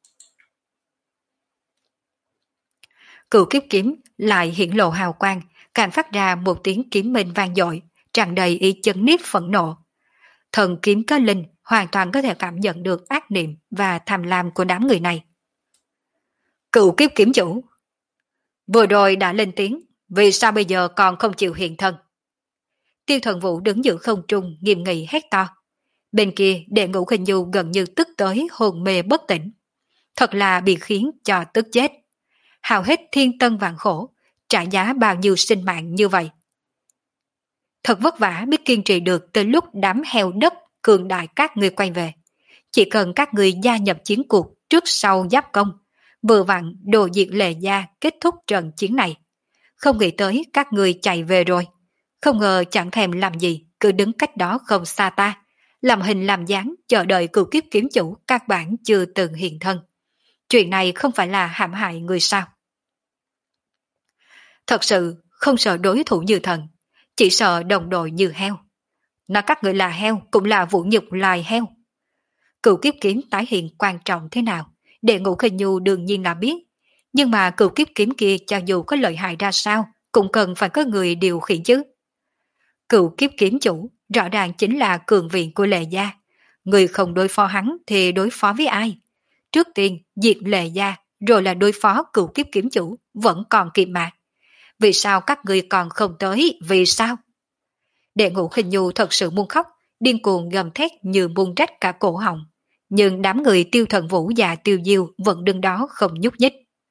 Speaker 1: Cửu kiếp kiếm lại hiển lộ hào quang, càng phát ra một tiếng kiếm minh vang dội, tràn đầy ý chấn nhiếp phẫn nộ. Thần kiếm có linh hoàn toàn có thể cảm nhận được ác niệm và tham lam của đám người này. Cửu kiếp kiếm chủ, vừa rồi đã lên tiếng, vì sao bây giờ còn không chịu hiện thân? Tiêu Thần Vũ đứng giữa không trung nghiêm nghị hét to. Bên kia Đệ Ngũ Khinh Nhu gần như tức tới hồn mê bất tỉnh. Thật là bị khiến cho tức chết. Hao hết thiên tân vạn khổ, trả giá bao nhiêu sinh mạng như vậy. Thật vất vả biết kiên trì được tới lúc đám heo đất cường đại các ngươi quay về. Chỉ cần các ngươi gia nhập chiến cuộc trước sau giáp công, vừa vặn đồ diệt Lệ Gia kết thúc trận chiến này. Không nghĩ tới các ngươi chạy về rồi. Không ngờ chẳng thèm làm gì, cứ đứng cách đó không xa ta, làm hình làm dáng chờ đợi cửu kiếp kiếm chủ các bạn chưa từng hiện thân. Chuyện này không phải là hãm hại người sao? Thật sự không sợ đối thủ như thần, chỉ sợ đồng đội như heo. Nói các người là heo cũng là vũ nhục loài heo. Cửu kiếp kiếm tái hiện quan trọng thế nào, Đệ Ngũ Khinh Nhu đương nhiên là biết. Nhưng mà cửu kiếp kiếm kia cho dù có lợi hại ra sao, cũng cần phải có người điều khiển chứ. Cửu kiếp kiếm chủ rõ ràng chính là cường viện của Lệ Gia. Người không đối phó hắn thì đối phó với ai? Trước tiên diệt Lệ Gia, rồi là đối phó cửu kiếp kiếm chủ, vẫn còn kịp mà. Vì sao các người còn không tới? Vì sao? Đệ Ngũ Khinh Nhu thật sự muốn khóc, điên cuồng gầm thét như muốn rách cả cổ họng. Nhưng đám người Tiêu Thần Vũ và Tiêu Diêu vẫn đứng đó không nhúc nhích.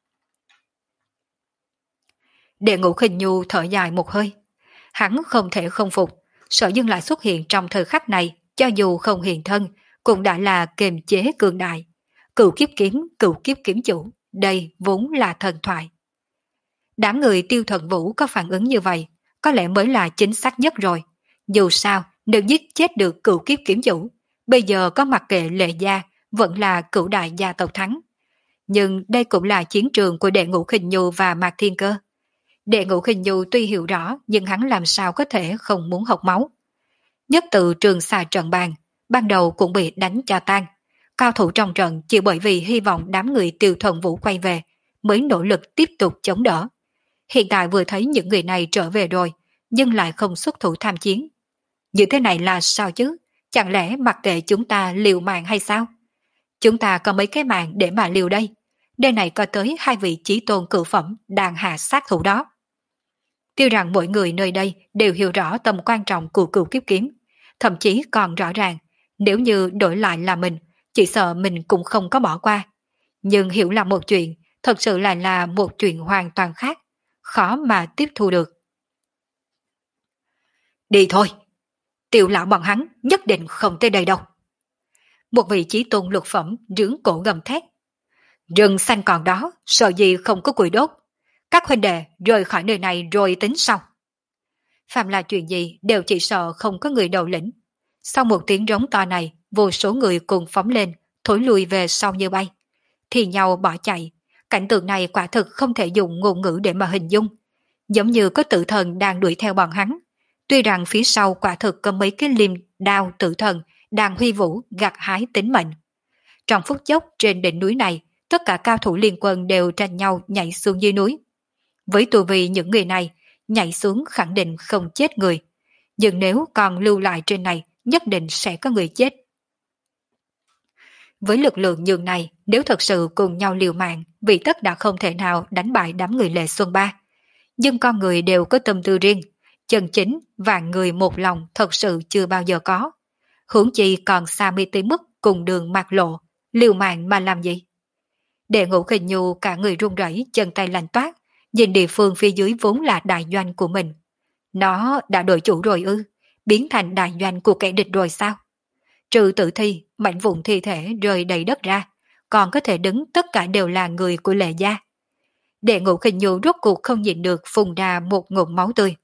Speaker 1: Đệ Ngũ Khinh Nhu thở dài một hơi. Hắn không thể không phục, Sở Dương lại xuất hiện trong thời khắc này, cho dù không hiện thân, cũng đã là kiềm chế cường đại. Cửu kiếp kiếm, cửu kiếp kiếm chủ, đây vốn là thần thoại. Đám người Tiêu Thần Vũ có phản ứng như vậy, có lẽ mới là chính xác nhất rồi. Dù sao, nếu giết chết được cửu kiếp kiếm chủ, bây giờ có mặc kệ Lệ Gia, vẫn là cửu đại gia tộc thắng. Nhưng đây cũng là chiến trường của Đệ Ngũ Khinh Nhu và Mạc Thiên Cơ. Đệ Ngũ Khinh Nhu tuy hiểu rõ, nhưng hắn làm sao có thể không muốn học máu. Nhất tự trường xà trận bàn, ban đầu cũng bị đánh cho tan. Cao thủ trong trận chỉ bởi vì hy vọng đám người Tiêu Thần Vũ quay về, mới nỗ lực tiếp tục chống đỡ. Hiện tại vừa thấy những người này trở về rồi, nhưng lại không xuất thủ tham chiến. Như thế này là sao chứ? Chẳng lẽ mặc kệ chúng ta liều mạng hay sao? Chúng ta có mấy cái mạng để mà liều đây? Nơi này có tới hai vị chí tôn cửu phẩm đang hạ sát thủ đó. Tuy rằng mỗi người nơi đây đều hiểu rõ tầm quan trọng của cửu kiếp kiếm, thậm chí còn rõ ràng, nếu như đổi lại là mình, chỉ sợ mình cũng không có bỏ qua. Nhưng hiểu là một chuyện, thật sự lại là một chuyện hoàn toàn khác, khó mà tiếp thu được. Đi thôi, Tiêu lão bọn hắn nhất định không tới đây đâu. Một vị chí tôn lục phẩm rướng cổ gầm thét. Rừng xanh còn đó, sợ gì không có củi đốt. Các huynh đệ rời khỏi nơi này rồi tính sau. Phạm là chuyện gì đều chỉ sợ không có người đầu lĩnh. Sau một tiếng rống to này, vô số người cùng phóng lên, thối lùi về sau như bay. Thì nhau bỏ chạy. Cảnh tượng này quả thực không thể dùng ngôn ngữ để mà hình dung. Giống như có tử thần đang đuổi theo bọn hắn. Tuy rằng phía sau quả thực có mấy cái liềm đao tử thần đang huy vũ gặt hái tính mệnh. Trong phút chốc trên đỉnh núi này, tất cả cao thủ liên quân đều tranh nhau nhảy xuống dưới núi. Với tu vi những người này, nhảy xuống khẳng định không chết người. Nhưng nếu còn lưu lại trên này, nhất định sẽ có người chết. Với lực lượng nhường này, nếu thật sự cùng nhau liều mạng, vì tất đã không thể nào đánh bại đám người Lệ Xuân Ba. Nhưng con người đều có tâm tư riêng, chân chính vạn người một lòng thật sự chưa bao giờ có. Huống chi còn xa mi tới mức cùng đường mạc lộ, liều mạng mà làm gì? Đệ Ngũ Khinh Nhu cả người run rẩy, chân tay lạnh toát, nhìn địa phương phía dưới vốn là đại doanh của mình. Nó đã đổi chủ rồi ư, biến thành đại doanh của kẻ địch rồi sao? Trừ tử thi, mảnh vụn thi thể rơi đầy đất ra, còn có thể đứng tất cả đều là người của Lệ Gia. Đệ Ngũ Khinh Nhu rốt cuộc không nhịn được phun ra một ngụm máu tươi.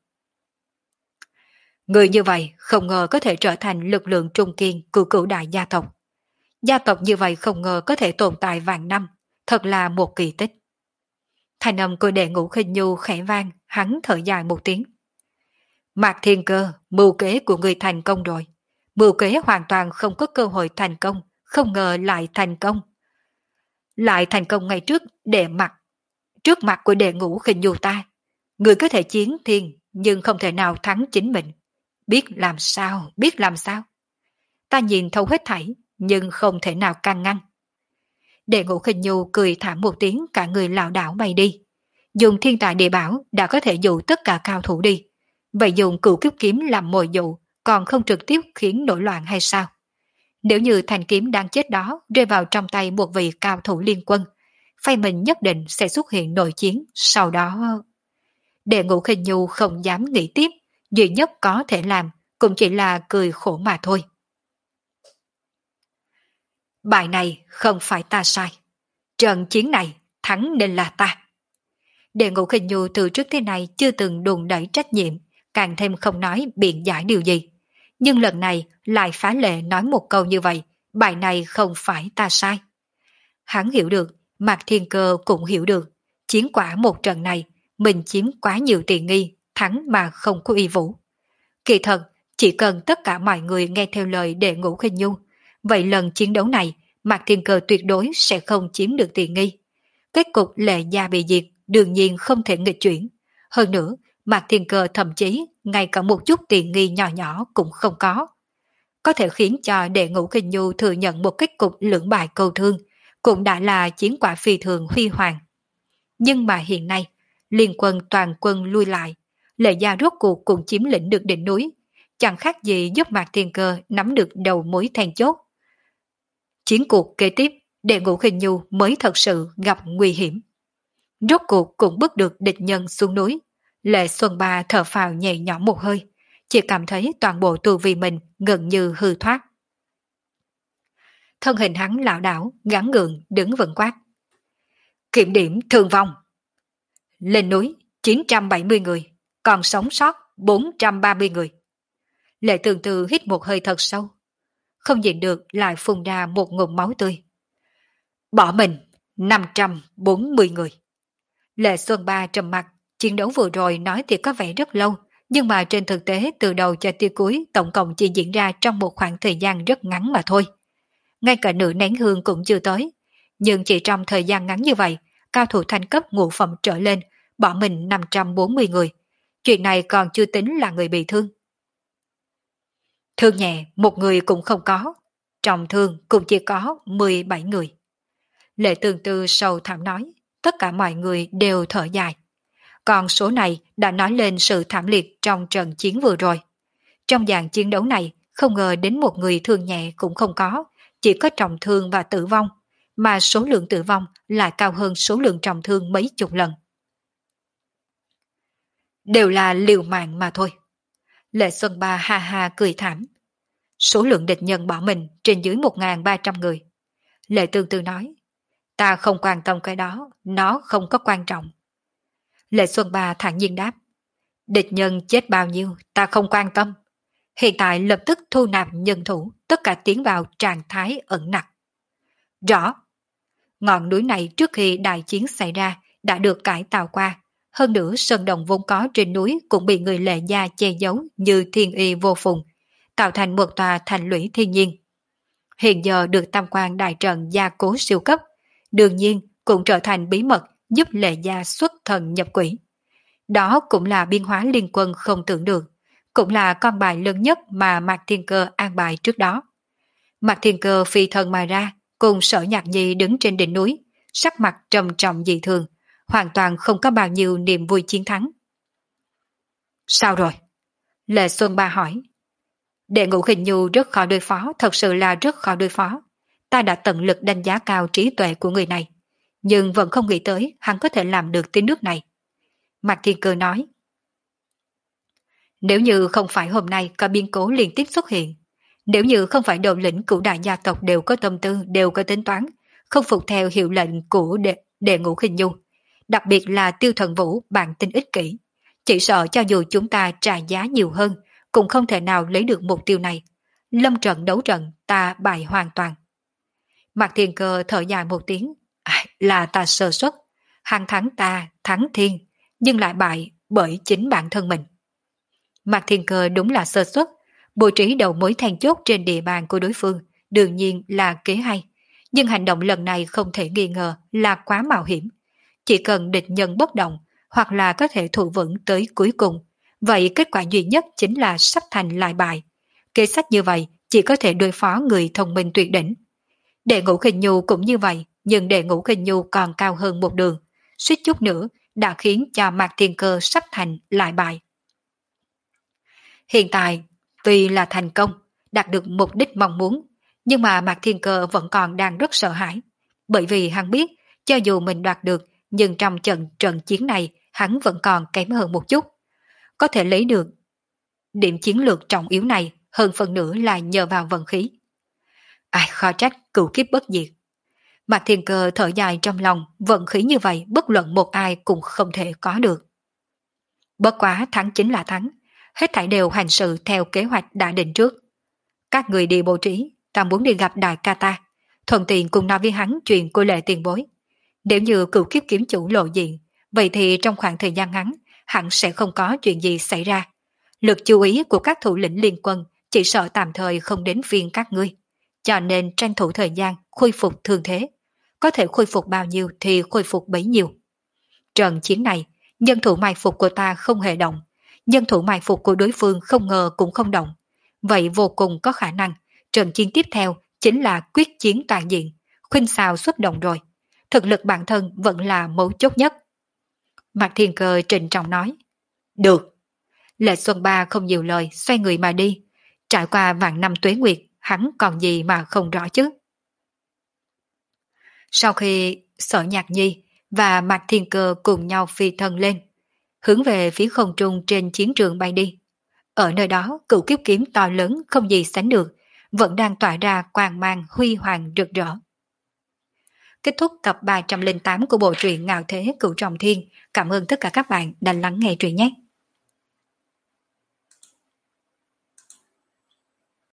Speaker 1: Người như vậy không ngờ có thể trở thành lực lượng trung kiên của cửu đại gia tộc. Gia tộc như vậy không ngờ có thể tồn tại vạn năm, thật là một kỳ tích. Thành âm của Đệ Ngũ Khinh Nhu khẽ vang, hắn thở dài một tiếng. Mạc Thiên Cơ, mưu kế của người thành công rồi. Mưu kế hoàn toàn không có cơ hội thành công, không ngờ lại thành công. Lại thành công ngay trước đệ mặt, trước mặt của đệ ngũ khinh nhu ta. Người có thể chiến thiên, nhưng không thể nào thắng chính mình. Biết làm sao, biết làm sao. Ta nhìn thấu hết thảy, nhưng không thể nào can ngăn. Đệ ngũ khinh nhu cười thảm một tiếng, cả người lảo đảo bay đi. Dùng thiên tài địa bảo đã có thể dụ tất cả cao thủ đi. Vậy dùng cửu kiếp kiếm làm mồi dụ, còn không trực tiếp khiến nổi loạn hay sao? Nếu như thanh kiếm đang chết đó rơi vào trong tay một vị cao thủ liên quân, phe mình nhất định sẽ xuất hiện nội chiến, sau đó... Đệ ngũ khinh nhu không dám nghĩ tiếp, duy nhất có thể làm cũng chỉ là cười khổ mà thôi. Bài này không phải ta sai. Trận chiến này thắng nên là ta. Đệ ngũ khinh nhu từ trước thế này chưa từng đùn đẩy trách nhiệm, càng thêm không nói biện giải điều gì. Nhưng lần này lại phá lệ nói một câu như vậy, bài này không phải ta sai. Hắn hiểu được, Mạc Thiên Cơ cũng hiểu được, chiến quả một trận này, mình chiếm quá nhiều tiền nghi, thắng mà không có uy vũ. Kỳ thật, chỉ cần tất cả mọi người nghe theo lời đệ ngũ khinh nhu, vậy lần chiến đấu này, Mạc Thiên Cơ tuyệt đối sẽ không chiếm được tiền nghi. Kết cục Lệ Gia bị diệt, đương nhiên không thể nghịch chuyển. Hơn nữa, Mạc Thiên Cơ thậm chí ngay cả một chút tiền nghi nhỏ nhỏ cũng không có. Có thể khiến cho đệ ngũ khinh nhu thừa nhận một kết cục lưỡng bại câu thương, cũng đã là chiến quả phi thường huy hoàng. Nhưng mà hiện nay, liên quân toàn quân lui lại, Lệ Gia rốt cuộc cũng chiếm lĩnh được đỉnh núi, chẳng khác gì giúp Mạc Thiên Cơ nắm được đầu mối then chốt. Chiến cuộc kế tiếp, đệ ngũ khinh nhu mới thật sự gặp nguy hiểm. Rốt cuộc cũng bước được địch nhân xuống núi. Lệ Xuân Ba thở phào nhẹ nhõm một hơi, chỉ cảm thấy toàn bộ tu vi mình gần như hư thoát. Thân hình hắn lảo đảo, gắn gượng, đứng vững quát. Kiểm điểm thương vong. Lên núi, chín trăm bảy mươi người, còn sống sót bốn trăm ba mươi người. Lệ Tường Từ hít một hơi thật sâu, không nhịn được lại phun ra một ngụm máu tươi. Bỏ mình, năm trăm bốn mươi người. Lệ Xuân Ba trầm mặt, chiến đấu vừa rồi nói thì có vẻ rất lâu, nhưng mà trên thực tế từ đầu cho tới cuối tổng cộng chỉ diễn ra trong một khoảng thời gian rất ngắn mà thôi. Ngay cả nửa nén hương cũng chưa tới, nhưng chỉ trong thời gian ngắn như vậy, cao thủ thanh cấp ngũ phẩm trở lên, bỏ mình năm trăm bốn mươi người. Chuyện này còn chưa tính là người bị thương. Thương nhẹ một người cũng không có, trọng thương cũng chỉ có mười bảy người. Lệ Tường Từ sầu thảm nói, tất cả mọi người đều thở dài. Còn số này đã nói lên sự thảm liệt trong trận chiến vừa rồi. Trong dạng chiến đấu này, không ngờ đến một người thương nhẹ cũng không có, chỉ có trọng thương và tử vong, mà số lượng tử vong lại cao hơn số lượng trọng thương mấy chục lần. Đều là liều mạng mà thôi. Lệ Xuân Ba ha ha cười thảm. Số lượng địch nhân bỏ mình trên dưới một nghìn ba trăm người. Lệ Tương Tư nói, ta không quan tâm cái đó, nó không có quan trọng. Lệ Xuân Ba thản nhiên đáp, địch nhân chết bao nhiêu ta không quan tâm. Hiện tại lập tức thu nạp nhân thủ, tất cả tiến vào trạng thái ẩn nặc. Rõ. Ngọn núi này trước khi đại chiến xảy ra đã được cải tạo qua, hơn nữa sơn đồng vốn có trên núi cũng bị người Lệ Gia che giấu như thiên y vô phùng, tạo thành một tòa thành lũy thiên nhiên. Hiện giờ được tam quan đại trận gia cố siêu cấp, đương nhiên cũng trở thành bí mật giúp Lệ Gia xuất thần nhập quỷ. Đó cũng là biên hóa liên quân không tưởng được, cũng là con bài lớn nhất mà Mạc Thiên Cơ an bài trước đó. Mạc Thiên Cơ phi thân mà ra, cùng Sở Nhạc Nhi đứng trên đỉnh núi, sắc mặt trầm trọng dị thường, hoàn toàn không có bao nhiêu niềm vui chiến thắng. Sao rồi? Lệ Xuân Ba hỏi. Đệ ngũ Khinh Nhu rất khó đối phó, thật sự là rất khó đối phó. Ta đã tận lực đánh giá cao trí tuệ của người này, nhưng vẫn không nghĩ tới hắn có thể làm được tới nước này. Mạc Thiên Cơ nói. Nếu như không phải hôm nay có biến cố liên tiếp xuất hiện, nếu như không phải đầu lĩnh cửu đại gia tộc đều có tâm tư, đều có tính toán, không phục theo hiệu lệnh của đệ, đệ ngũ Khinh Nhu, đặc biệt là Tiêu Thần Vũ bản tính ích kỷ, chỉ sợ cho dù chúng ta trả giá nhiều hơn, cũng không thể nào lấy được mục tiêu này. Lâm trận đấu trận, ta bại hoàn toàn. Mạc Thiên Cơ thở dài một tiếng, à, là ta sơ suất, hắn thắng ta, thắng thiên, nhưng lại bại bởi chính bản thân mình. Mạc Thiên Cơ đúng là sơ suất, bố trí đầu mối then chốt trên địa bàn của đối phương, đương nhiên là kế hay. Nhưng hành động lần này không thể nghi ngờ là quá mạo hiểm. Chỉ cần địch nhân bất động, hoặc là có thể thủ vững tới cuối cùng, vậy kết quả duy nhất chính là sắp thành lại bại. Kế sách như vậy chỉ có thể đối phó người thông minh tuyệt đỉnh. Đệ ngũ khinh nhu cũng như vậy, nhưng đệ ngũ khinh nhu còn cao hơn một đường, suýt chút nữa đã khiến cho Mạc Thiên Cơ sắp thành lại bại. Hiện tại, tuy là thành công, đạt được mục đích mong muốn, nhưng mà Mạc Thiên Cơ vẫn còn đang rất sợ hãi, bởi vì hắn biết, cho dù mình đoạt được, nhưng trong trận trận chiến này, hắn vẫn còn kém hơn một chút. Có thể lấy được điểm chiến lược trọng yếu này, hơn phần nữa là nhờ vào vận khí. Ai khó trách cửu kiếp bất diệt. Mạc Thiên Cơ thở dài trong lòng, vận khí như vậy bất luận một ai cũng không thể có được. Bất quá thắng chính là thắng, hết thảy đều hành sự theo kế hoạch đã định trước. Các người đi bố trí, ta muốn đi gặp đại ca ta, thuận tiện cùng nói với hắn chuyện của Lệ tiền bối. Nếu như cửu kiếp kiếm chủ lộ diện, vậy thì trong khoảng thời gian ngắn, hẳn sẽ không có chuyện gì xảy ra. Lực chú ý của các thủ lĩnh liên quân chỉ sợ tạm thời không đến phiên các ngươi, cho nên tranh thủ thời gian khôi phục thương thế. Có thể khôi phục bao nhiêu thì khôi phục bấy nhiêu. Trận chiến này, nhân thủ mai phục của ta không hề động, nhân thủ mai phục của đối phương không ngờ cũng không động. Vậy vô cùng có khả năng, trận chiến tiếp theo chính là quyết chiến toàn diện, khuynh xào xuất động rồi. Thực lực bản thân vẫn là mấu chốt nhất. Mạc Thiên Cơ trịnh trọng nói. Được. Lệ Xuân Ba không nhiều lời, xoay người mà đi. Trải qua vạn năm tuế nguyệt, hắn còn gì mà không rõ chứ. Sau khi Sở Nhạc Nhi và Mạc Thiên Cơ cùng nhau phi thân lên, hướng về phía không trung trên chiến trường bay đi. Ở nơi đó, cửu kiếp kiếm to lớn không gì sánh được, vẫn đang tỏa ra quang mang huy hoàng rực rỡ. Kết thúc tập ba trăm lẻ tám của bộ truyện Ngạo Thế Cửu Trọng Thiên. Cảm ơn tất cả các bạn đã lắng nghe truyện nhé.